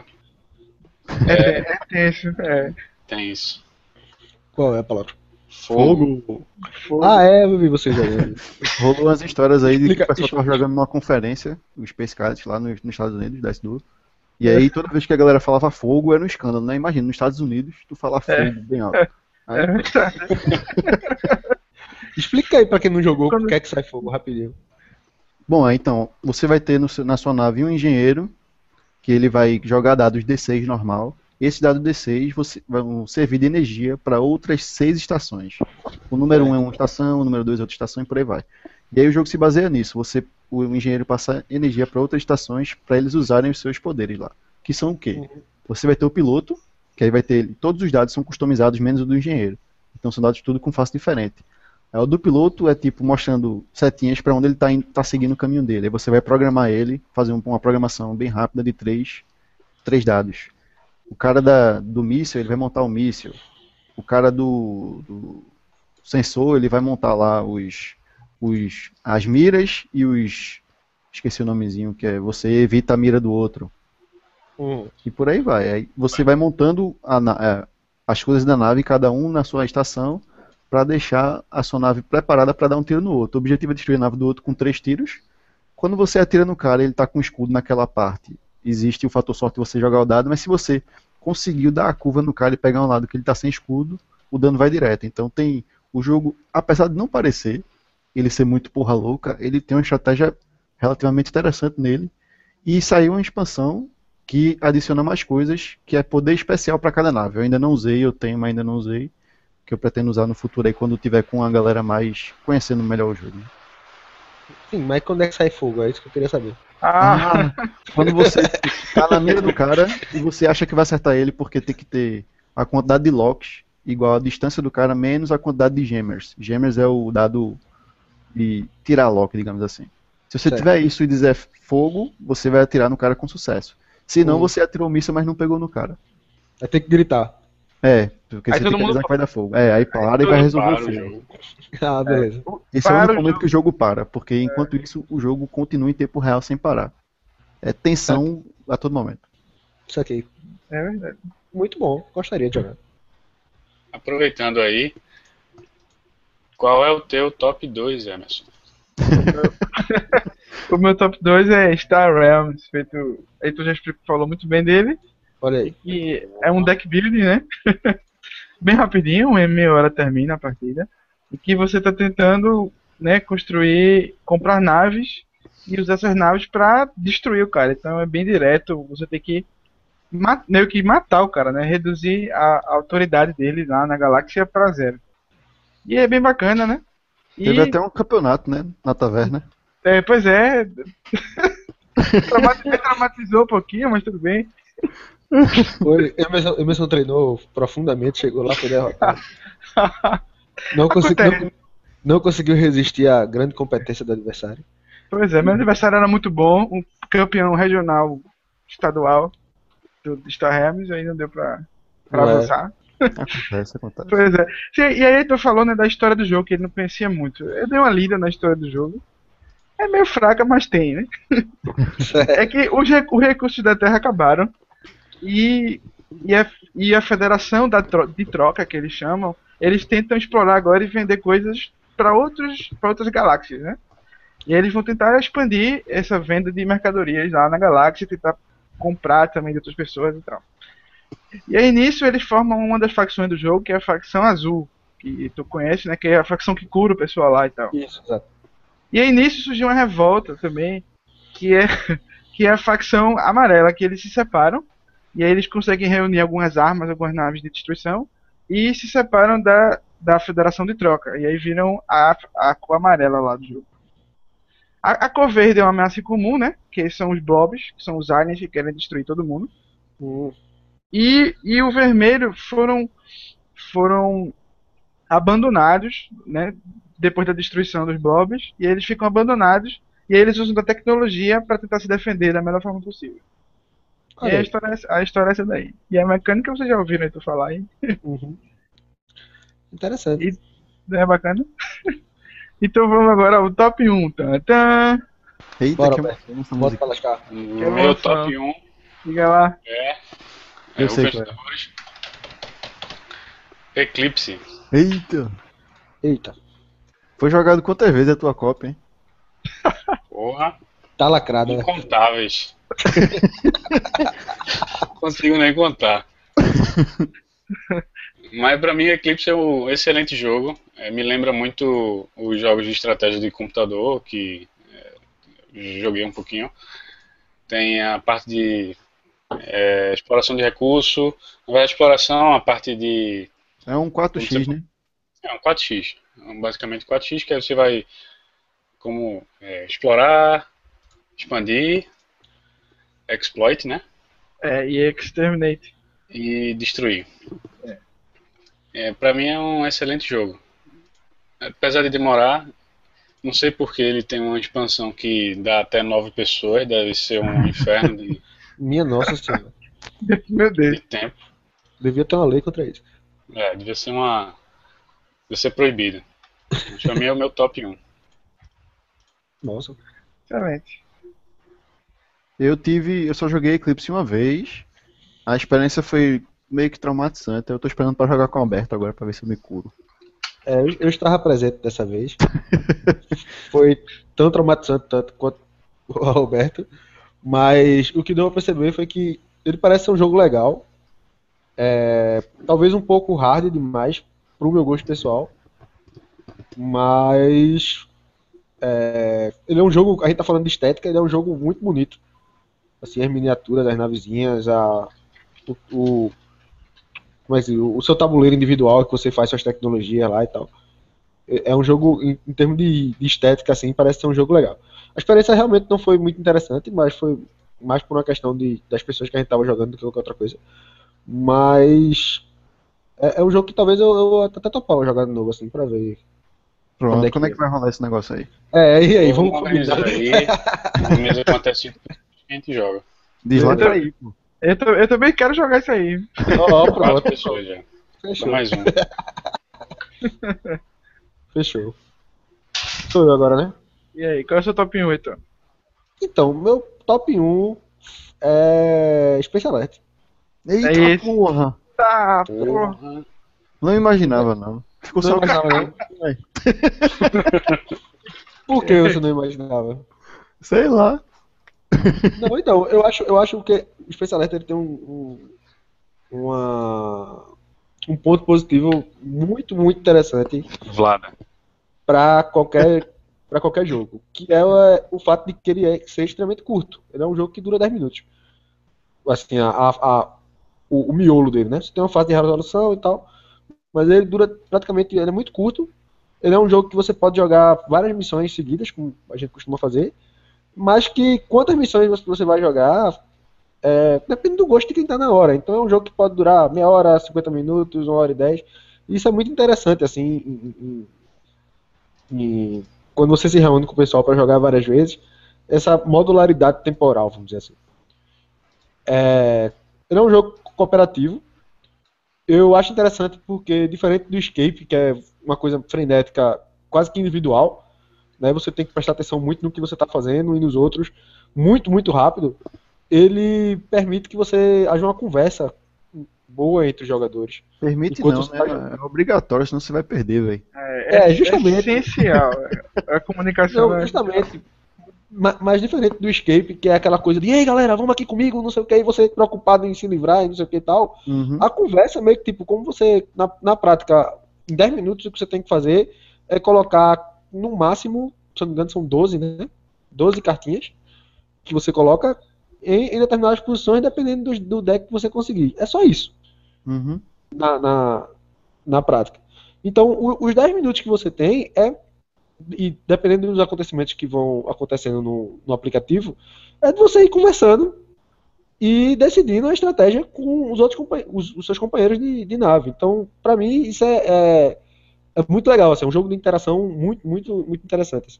É, é tenso, é. tem isso. Qual é a palavra? Fogo. Fogo. Ah, é, eu vi você jogando. Rolou umas histórias aí de que Explica- o pessoal tava jogando numa conferência, o Space Cadets lá nos, nos Estados Unidos, Dice Duel. E aí toda vez que a galera falava fogo era um escândalo, né? Imagina, nos Estados Unidos, tu falar fogo É. bem alto. Aí, É verdade. Explica aí pra quem não jogou Quando- o que é que sai fogo, rapidinho. bom, aí, então, você vai ter no seu- na sua nave um engenheiro, que ele vai jogar dados D seis normal. Esse dado D seis você, vão servir de energia para outras seis estações. O número um é uma estação, o número dois é outra estação e por aí vai. E aí o jogo se baseia nisso. Você, o engenheiro passa energia para outras estações para eles usarem os seus poderes lá. Que são o quê? Você vai ter o piloto, que aí vai ter. Todos os dados são customizados, menos o do engenheiro. Então são dados tudo com face diferente. Aí, o do piloto é tipo mostrando setinhas para onde ele está tá seguindo o caminho dele. Aí você vai programar ele, fazer um- uma programação bem rápida de três, três dados. O cara da, do míssil, ele vai montar o míssil. O cara do, do sensor, ele vai montar lá os, os, as miras e os... Esqueci o nomezinho, que é você evita a mira do outro. Hum. E por aí vai. Aí você vai montando a na- é, as coisas da nave, cada um na sua estação, para deixar a sua nave preparada para dar um tiro no outro. O objetivo é destruir a nave do outro com três tiros. Quando você atira no cara, ele está com escudo naquela parte. Existe o fator sorte de você jogar o dado, mas se você conseguiu dar a curva no cara e pegar um lado que ele está sem escudo, o dano vai direto. Então tem o jogo, apesar de não parecer ele ser muito porra louca, ele tem uma estratégia relativamente interessante nele. E saiu uma expansão que adiciona mais coisas, que é poder especial para cada nave. Eu ainda não usei, eu tenho, mas ainda não usei. Que eu pretendo usar no futuro aí quando tiver com a galera mais conhecendo melhor o jogo. Sim, mas quando é que sai fogo? É isso que eu queria saber. Ah, Quando você tá na mira do cara e você acha que vai acertar ele porque tem que ter a quantidade de locks igual a distância do cara menos a quantidade de gemers. Gemers é o dado de tirar lock, digamos assim. Se você Certo. tiver isso e dizer fogo, você vai atirar no cara com sucesso. Se não, Hum. você atirou míssil, mas não pegou no cara. Vai ter que gritar. É, porque Aí você todo tem que mundo avisar que vai dar fogo. É, aí para e Todo vai resolver o para o fogo. jogo. Ah, beleza. Esse é o Para único o momento jogo. que o jogo para, porque enquanto isso o jogo continua em tempo real sem parar. É tensão a todo momento. Isso aqui. É verdade. Muito bom. Gostaria de jogar. Aproveitando aí, qual é o teu top dois, Emerson? O meu top dois é Star Realms, feito. Aí tu já explicou, falou muito bem dele. Olha aí. E é um deck building, né? Bem rapidinho, em meia hora termina a partida. E que você tá tentando, né, construir, comprar naves e usar essas naves pra destruir o cara. Então é bem direto, você tem que ma- meio que matar o cara, né? Reduzir a, a autoridade dele lá na galáxia pra zero. E é bem bacana, né? E, Teve até um campeonato, né, na taverna. é, pois é, traumati- me traumatizou um pouquinho, mas tudo bem. Foi, Emerson, Emerson treinou profundamente, chegou lá, foi derrotado. Não, consegui- Acontece. não, não conseguiu resistir à grande competência do adversário. Pois é, meu adversário era muito bom, um campeão regional estadual do Star Realms, aí não deu pra, pra Não é. avançar. Acontece, acontece. Pois é. Sim, e aí tu falou, né, da história do jogo, que ele não conhecia muito. Eu dei uma lida na história do jogo. É meio fraca, mas tem, né? É que os, rec- os recursos da Terra acabaram e, e, a, e a Federação da tro- de Troca, que eles chamam, eles tentam explorar agora e vender coisas para outros, para outras galáxias, né? E eles vão tentar expandir essa venda de mercadorias lá na galáxia, tentar comprar também de outras pessoas e tal. E aí nisso eles formam uma das facções do jogo, que é a facção azul, que tu conhece, né? Que é a facção que cura o pessoal lá e tal. Isso, exato. E aí nisso surgiu uma revolta também, que é, que é a facção amarela, que eles se separam, e aí eles conseguem reunir algumas armas, algumas naves de destruição, e se separam da, da Federação de Troca, e aí viram a, a cor amarela lá do jogo. A, a cor verde é uma ameaça comum, né? Que são os blobs, que são os aliens que querem destruir todo mundo. Hum, E, e o vermelho foram, foram abandonados, né? Depois da destruição dos blobs, e eles ficam abandonados, e aí eles usam da tecnologia para tentar se defender da melhor forma possível. E olha aí a aí. história, é essa- a história é essa daí. E a mecânica vocês já ouviram aí tu falar aí? Uhum. Interessante. E não é bacana? Então vamos agora ao top um. Tan, tan. Eita, Bora, que Beto. emoção essa Bota música. pra lascar. Quero Meu emoção. top um Diga lá. é, é Eu o sei qual é. Vencedores. Eclipse. Eita. Eita, Foi jogado quantas vezes a tua cópia, hein? Porra, tá lacrada, né? incontáveis. Não consigo nem contar. Mas pra mim, Eclipse é um excelente jogo. É, me lembra muito os jogos de estratégia de computador, que é, joguei um pouquinho. Tem a parte de é, exploração de recurso. Na verdade, exploração, a parte de. É um quatro x, né? É um quatro x. É um, basicamente quatro x, que aí você vai como é, explorar, expandir, exploit, né? É, e Exterminate. E destruir. É, pra mim é um excelente jogo. Apesar de demorar, não sei porque ele tem uma expansão que dá até nove pessoas, deve ser um inferno de, Minha nossa senhora. Meu de Deus. tempo. Devia ter uma lei contra isso. É, devia ser uma. Devia ser proibido. Mas pra mim é o meu top um. Nossa. Excelente. Eu tive. Eu só joguei Eclipse uma vez. A experiência foi meio que traumatizante. Eu tô esperando pra jogar com o Alberto agora pra ver se eu me curo. É, eu, eu estava presente dessa vez. Foi tão traumatizante tanto quanto o Roberto. Mas o que deu pra perceber foi que ele parece ser um jogo legal. É, talvez um pouco hard demais pro meu gosto pessoal. Mas é, ele é um jogo, a gente tá falando de estética, ele é um jogo muito bonito. Assim, as miniaturas das navezinhas, a, o, o, como é que diz? O seu tabuleiro individual que você faz suas tecnologias lá e tal. É é um jogo, em, em termos de, de estética, assim, parece ser um jogo legal. A experiência realmente não foi muito interessante, mas foi mais por uma questão de, das pessoas que a gente tava jogando do que qualquer outra coisa. Mas é, é um jogo que talvez eu, eu até topava jogar de novo, assim, pra ver Pronto, Quando é quando é que que vai rolar esse negócio aí? É, e aí, vamos organizar combinar. aí. No mês acontece que a gente joga. Deslacra Eu- aí, pô. Eu, ta- eu também quero jogar isso aí. Ó, Quatro pronto. pessoas já. Só Fechou. mais um. Fechou. Sou eu agora, né? E aí, qual é o seu top um, então? Então, meu top um é Space Alert. Eita É esse. porra! Tá, porra. Porra. Não imaginava, não. Ficou Não só imaginava, não? Ai, Por que você não imaginava? sei lá. Não, então, eu acho, eu acho que o Space Alert ele tem um, um, uma, um ponto positivo muito, muito interessante Vlada. para qualquer, para qualquer jogo, que é o, o fato de que ele é ser extremamente curto. Ele é um jogo que dura dez minutos. Assim, a, a, a- o, o miolo dele, né? Você tem uma fase de resolução e tal, mas ele dura praticamente, ele é muito curto. Ele é um jogo que você pode jogar várias missões seguidas, como a gente costuma fazer, mas que quantas missões você você vai jogar é, depende do gosto de quem tá na hora. Então é um jogo que pode durar meia hora, cinquenta minutos, uma hora e dez. E isso é muito interessante, assim, em- em- em- quando você se reúne com o pessoal para jogar várias vezes, essa modularidade temporal, vamos dizer assim. É, ele é um jogo cooperativo. Eu acho interessante porque, diferente do Escape, que é uma coisa frenética, quase que individual, né, você tem que prestar atenção muito no que você está fazendo e nos outros, muito, muito rápido. Ele permite que você haja uma conversa boa entre os jogadores. Permite Enquanto não, você né? tá- É obrigatório, senão você vai perder, velho. É, É, justamente. é essencial. A comunicação Não, é justamente. Ma- Mas diferente do Escape, que é aquela coisa de, ei galera, vamos aqui comigo, não sei o que, e você preocupado em se livrar e não sei o que e tal. Uhum. A conversa é meio que tipo, como você, na, na prática, em dez minutos o que você tem que fazer é colocar no máximo, se eu não me engano, são doze, né? doze cartinhas que você coloca em, em determinadas posições, dependendo do, do deck que você conseguir. É só isso Uhum. na, na, na prática. Então, o- os dez minutos que você tem é, e dependendo dos acontecimentos que vão acontecendo no, no aplicativo, é de você ir conversando e decidindo a estratégia com os outros compa- os, os seus companheiros de, de nave. Então, para mim, isso é, é, é muito legal. Assim, é um jogo de interação muito, muito, muito interessante. Assim.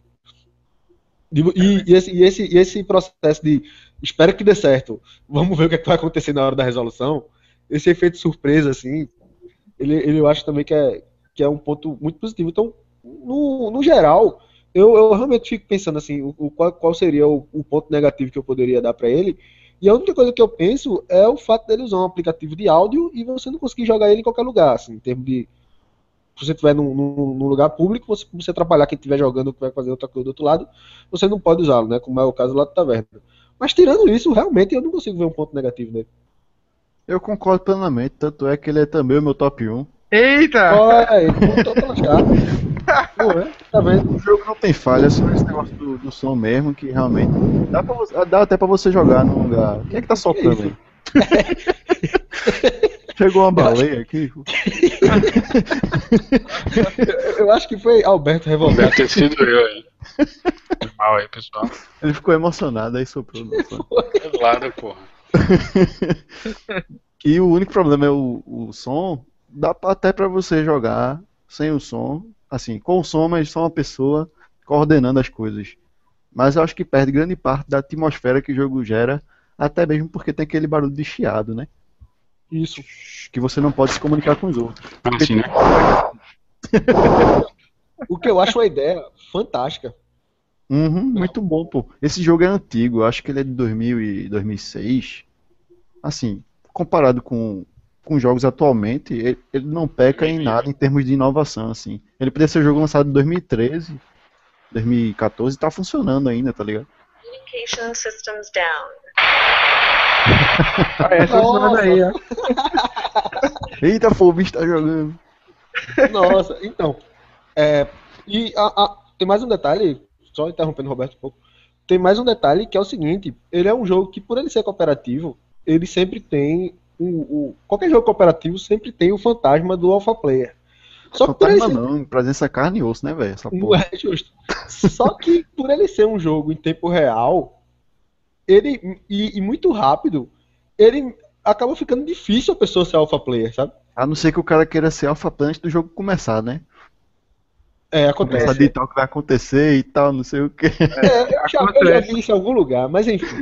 E, e- e esse, e, esse, e esse processo de espera que dê certo, vamos ver o que, é que vai acontecer na hora da resolução, esse efeito surpresa, assim, ele, ele eu acho também que é, que é um ponto muito positivo. Então, no, no geral, eu, eu realmente fico pensando assim, o, o qual, qual seria o, o ponto negativo que eu poderia dar para ele. E a única coisa que eu penso é o fato dele usar um aplicativo de áudio e você não conseguir jogar ele em qualquer lugar, assim, em termos de se você estiver num, num- num lugar público, você, você atrapalhar quem estiver jogando ou que vai fazer outra coisa do outro lado, você não pode usá-lo, né? Como é o caso lá do Taverna. Mas tirando isso, realmente eu não consigo ver um ponto negativo nele. Eu concordo plenamente, tanto é que ele é também o meu top um. Eita! Olha aí, voltou pra lascar. Pô, é? Tá vendo? O jogo não tem falha, só esse negócio do, do som mesmo, que realmente dá, pra você- dá até pra você jogar num lugar. Quem é que tá soprando aí? Chegou uma baleia aqui. Eu, eu acho que foi Alberto revoltado. Deve ter sido eu aí. Foi mal aí, pessoal. Ele ficou emocionado, aí soprou no som. Vlada, porra. E o único problema é o, o som. Dá pra- até pra você jogar sem o som, assim, com o som, mas só uma pessoa coordenando as coisas. Mas eu acho que perde grande parte da atmosfera que o jogo gera, até mesmo porque tem aquele barulho de chiado, né? Isso. Que você não pode se comunicar com os outros. Assim, né? O que eu acho uma ideia fantástica. Uhum, muito bom, pô. Esse jogo é antigo, eu acho que ele é de dois mil e dois mil e seis. Assim, comparado com, com jogos atualmente, ele, ele não peca em nada em termos de inovação, assim. Ele poderia ser um jogo lançado em dois mil e treze, dois mil e quatorze, e tá funcionando ainda, tá ligado? Communication systems down. Ah, essa Nossa. semana aí, ó. Eita, pô, o bicho tá jogando. Nossa, então. É, e a- a- tem mais um detalhe, só interrompendo o Roberto um pouco. Tem mais um detalhe que é o seguinte: ele é um jogo que, por ele ser cooperativo, ele sempre tem. O, o- qualquer jogo cooperativo sempre tem o fantasma do alpha player. Só que por ele Fantasma ser, não, presença carne e osso, né, velho? Essa não porra. é justo. Só que por ele ser um jogo em tempo real, ele e, e muito rápido, ele acaba ficando difícil a pessoa ser alpha player, sabe? A não ser que o cara queira ser alpha player antes do jogo começar, né? É, Começa a acontece. ditar o que vai acontecer e tal, não sei o que. É, eu, já, eu já vi isso em algum lugar, mas enfim.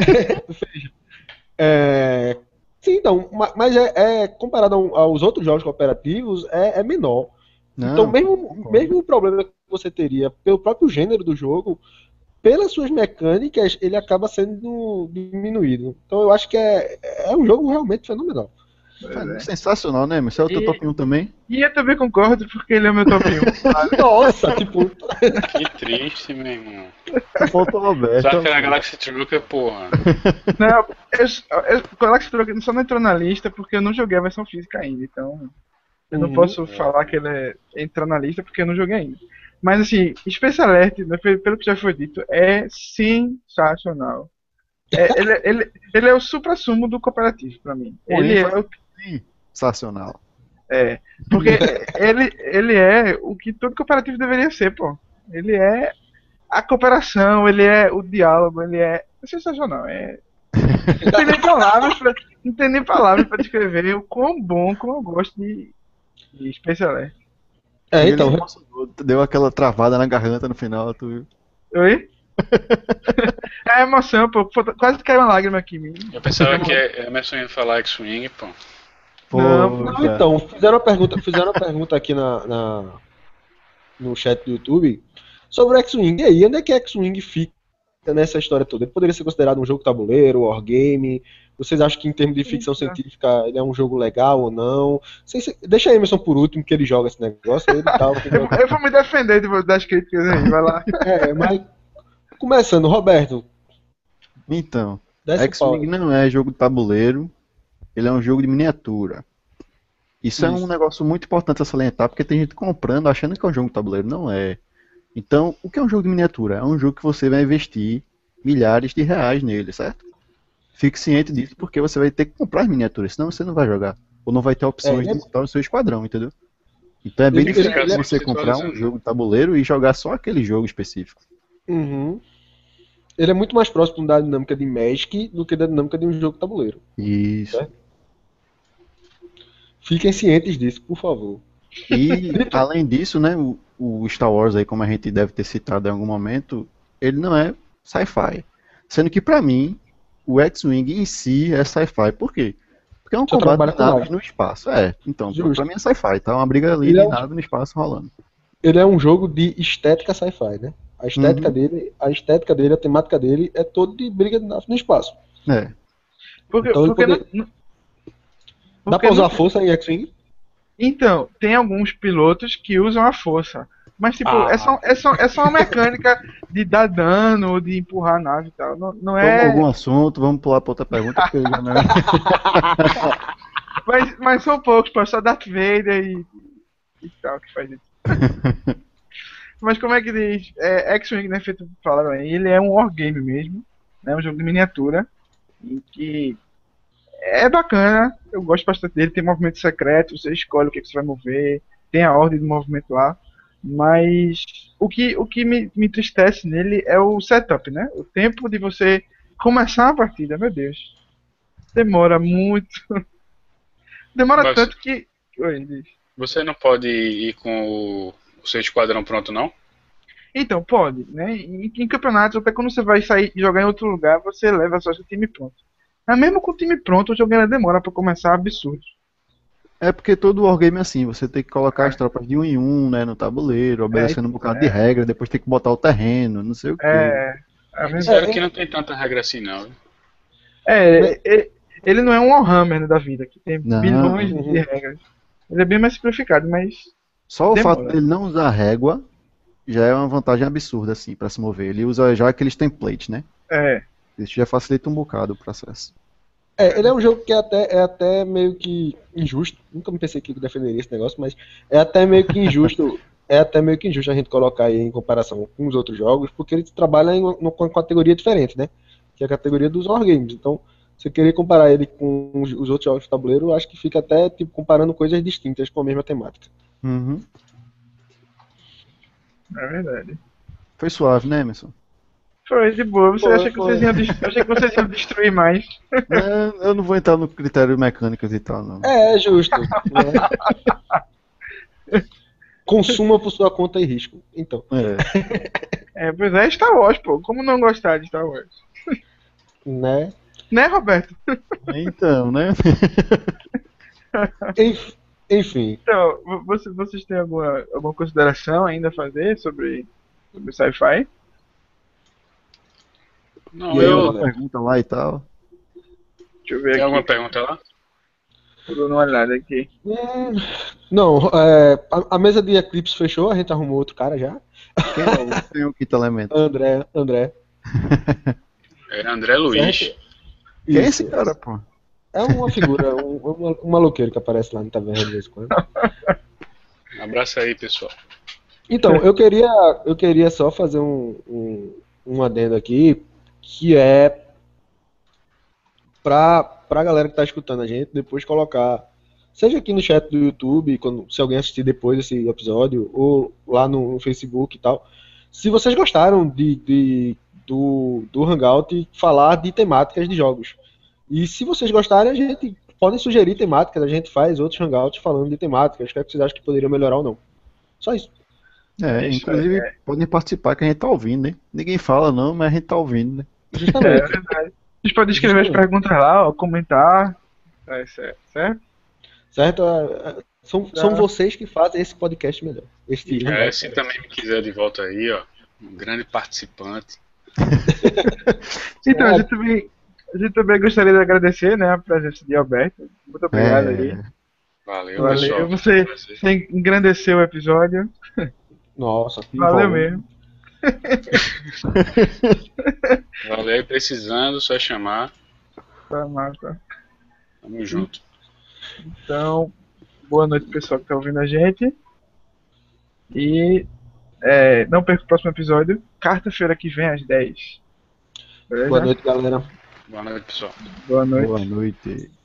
É, sim, então, ma- mas é, é, comparado ao- aos outros jogos cooperativos, é, é menor. Então, Não, mesmo, concordo. mesmo o problema que você teria pelo próprio gênero do jogo, pelas suas mecânicas, ele acaba sendo diminuído. Então, eu acho que é, é um jogo realmente fenomenal. É sensacional, né? Mas você é o teu E- top um também? E eu também concordo porque ele é o meu top um. Nossa, tipo, Que triste, meu irmão. Só falta o Roberto. Só que era Galaxy Trucker, porra. Não, eu, eu, Galaxy Trucker só não entrou na lista porque eu não joguei a versão física ainda, então eu não Uhum. posso falar que ele é, entra na lista porque eu não joguei ainda. Mas assim, Space Alert, né, pe- pelo que já foi dito, é sensacional. É, ele, ele, ele é o supra-sumo do cooperativo pra mim. Com Ele é ênfase. o Sensacional. é, porque ele, ele é o que todo cooperativo deveria ser, pô. Ele é a cooperação, ele é o diálogo, ele é sensacional. É, não tem nem palavras pra, não tem nem palavras pra descrever o quão bom, como eu gosto de, de Space Alert. é, Ele então, se emocionou, deu aquela travada na garganta no final, tu viu? Oi? É emoção, pô. Quase caiu uma lágrima aqui em mim. Eu pensava que a Emerson ia falar X-Wing, pô. Não, não, Poxa. então, fizeram uma pergunta, fizeram uma pergunta aqui na, na- no chat do YouTube sobre o X-Wing. E aí, onde é que X-Wing fica nessa história toda? Ele poderia ser considerado um jogo tabuleiro, wargame? Vocês acham que em termos de ficção Eita. científica ele é um jogo legal ou não? Sei se- deixa a Emerson por último, que ele joga esse negócio. Ele tá, eu, eu vou me defender de- das críticas aí, vai lá. é, mas começando, Roberto, Então, desce o X-Wing pau. não é jogo de tabuleiro, ele é um jogo de miniatura. Isso, é um Isso. negócio muito importante a salientar, porque tem gente comprando achando que é um jogo de tabuleiro, não é. Então, o que é um jogo de miniatura? É um jogo que você vai investir milhares de reais nele, certo? Fique ciente disso, porque você vai ter que comprar as miniaturas, senão você não vai jogar. Ou não vai ter opções É, de montar o seu esquadrão, entendeu? Então é bem Ele- diferente ele- de você comprar um jogo de tabuleiro e jogar só aquele jogo específico. Uhum. Ele é muito mais próximo da dinâmica de Magic do que da dinâmica de um jogo tabuleiro. Isso. É. Fiquem cientes disso, por favor. E além disso, né, o, o Star Wars aí, como a gente deve ter citado em algum momento, ele não é sci-fi. Sendo que pra mim, o X-Wing em si é sci-fi. Por quê? Porque é um Só combate trabalha de com naves nave. no espaço. É, então, Justo. pra mim é sci-fi, tá? Uma briga ali Ele de é um- nave no espaço rolando. Ele é um jogo de estética sci-fi, né? A estética Uhum. dele, a estética dele, a temática dele é todo de briga de nave no espaço. É. Porque, Então ele porque poder- não, não- Dá porque pra usar não- a força em X-Wing? Então, tem alguns pilotos que usam a força. Mas, tipo, Ah. é, só, é, só, é só uma mecânica de dar dano ou de empurrar a nave e tal. Não, não Toma é. algum assunto, vamos pular pra outra pergunta, porque já não é. Mas, mas são poucos, pô, só Darth Vader e, e tal que faz isso. Mas como é que diz? É, X-Wing, né, feito falaram aí, ele é um wargame mesmo, né, um jogo de miniatura, em que é bacana, eu gosto bastante dele, tem movimento secreto, você escolhe o que, que você vai mover, tem a ordem do movimento lá, mas o que, o que me, me entristece nele é o setup, né, o tempo de você começar a partida, meu Deus, demora muito, demora Mas- tanto que... Oi, diz. Você não pode ir com o, o seu esquadrão pronto, não? Então, pode, né? Em, em campeonatos, até quando você vai sair e jogar em outro lugar, você leva só seu time pronto. Mas mesmo com o time pronto, o jogo ainda demora pra começar absurdo. É porque todo wargame é assim, você tem que colocar as tropas de um em um, né, no tabuleiro, obedecendo um bocado de regra, depois tem que botar o terreno, não sei o quê. É. É, mesmo. Sério é. que não tem tanta regra assim, não. viu? É, ele, ele não é um Warhammer, né, da vida, que tem Não. bilhões Uhum. de regras. Ele é bem mais simplificado, mas. Só o Demora. fato dele não usar régua já é uma vantagem absurda, assim, pra se mover. Ele usa já aqueles templates, né? É. Isso já facilita um bocado o processo. É, ele é um jogo que é até, é até meio que injusto. Nunca me pensei que eu defenderia esse negócio, mas é até meio que injusto. É até meio que injusto a gente colocar aí em comparação com os outros jogos, porque ele trabalha em uma, uma categoria diferente, né? Que é a categoria dos wargames. Então, se eu querer comparar ele com os os outros jogos de tabuleiro, eu acho que fica até tipo comparando coisas distintas com a mesma temática. Uhum. É verdade. Foi suave, né, Emerson? Foi de boa. Você Foi, acha que foi. vocês iam, dest- eu achei que vocês iam destruir mais. É, eu não vou entrar no critério mecânicos e tal, não. É, é justo. Né? consuma por sua conta e risco. Então, É. É, pois é, Star Wars, pô. Como não gostar de Star Wars? né? Né, Roberto? Então, né? Enf- Enfim, Então, vo- você- vocês têm alguma, alguma consideração ainda a fazer sobre, sobre sci-fi? Não, E aí, eu. galera? Pergunta lá e tal. Deixa eu ver Tem alguma aqui. pergunta lá? Tô dando uma olhada aqui. hum, não, é, a, a mesa de Eclipse fechou, a gente arrumou outro cara já. Quem é o, quem é o quinto elemento? André, André. É André Luiz. Certo? Quem é Isso. esse cara, pô? É uma figura, um, um, um maloqueiro que aparece lá no taverna de vez em quando. Abraço aí, pessoal. Então, eu queria, eu queria só fazer um, um, um adendo aqui, que é pra, pra galera que tá escutando a gente, depois colocar, seja aqui no chat do YouTube, quando, se alguém assistir depois desse episódio, ou lá no, no Facebook e tal, se vocês gostaram de, de- do, do Hangout falar de temáticas de jogos. E se vocês gostarem, a gente podem sugerir temáticas, a gente faz outros Hangouts falando de temáticas, o que é que vocês acham que poderiam melhorar ou não. Só isso. É, Isso, inclusive podem participar que a gente tá ouvindo, né? Ninguém fala não, mas a gente tá ouvindo, né? É Justamente. verdade. Vocês podem escrever as Justamente. perguntas lá, ó, comentar. É, certo, certo? Certo? É, é, São, são vocês que fazem esse podcast melhor. Este É, Hangout. se também me quiser de volta aí, ó. Um grande participante. Então, a É. gente, também, a gente também gostaria de agradecer, né, a presença de Alberto. Muito obrigado aí. É, Valeu, Valeu. pessoal. Você, Prazer. você engrandeceu o episódio. Nossa, que Valeu volume. mesmo. Valeu aí, precisando, só chamar. Tá massa. Tamo junto. Então, boa noite, pessoal que tá ouvindo a gente. E é, não perca o próximo episódio, quarta-feira que vem às dez. Beleza? Boa noite, galera. Boa noite, pessoal. Boa noite. boa noite.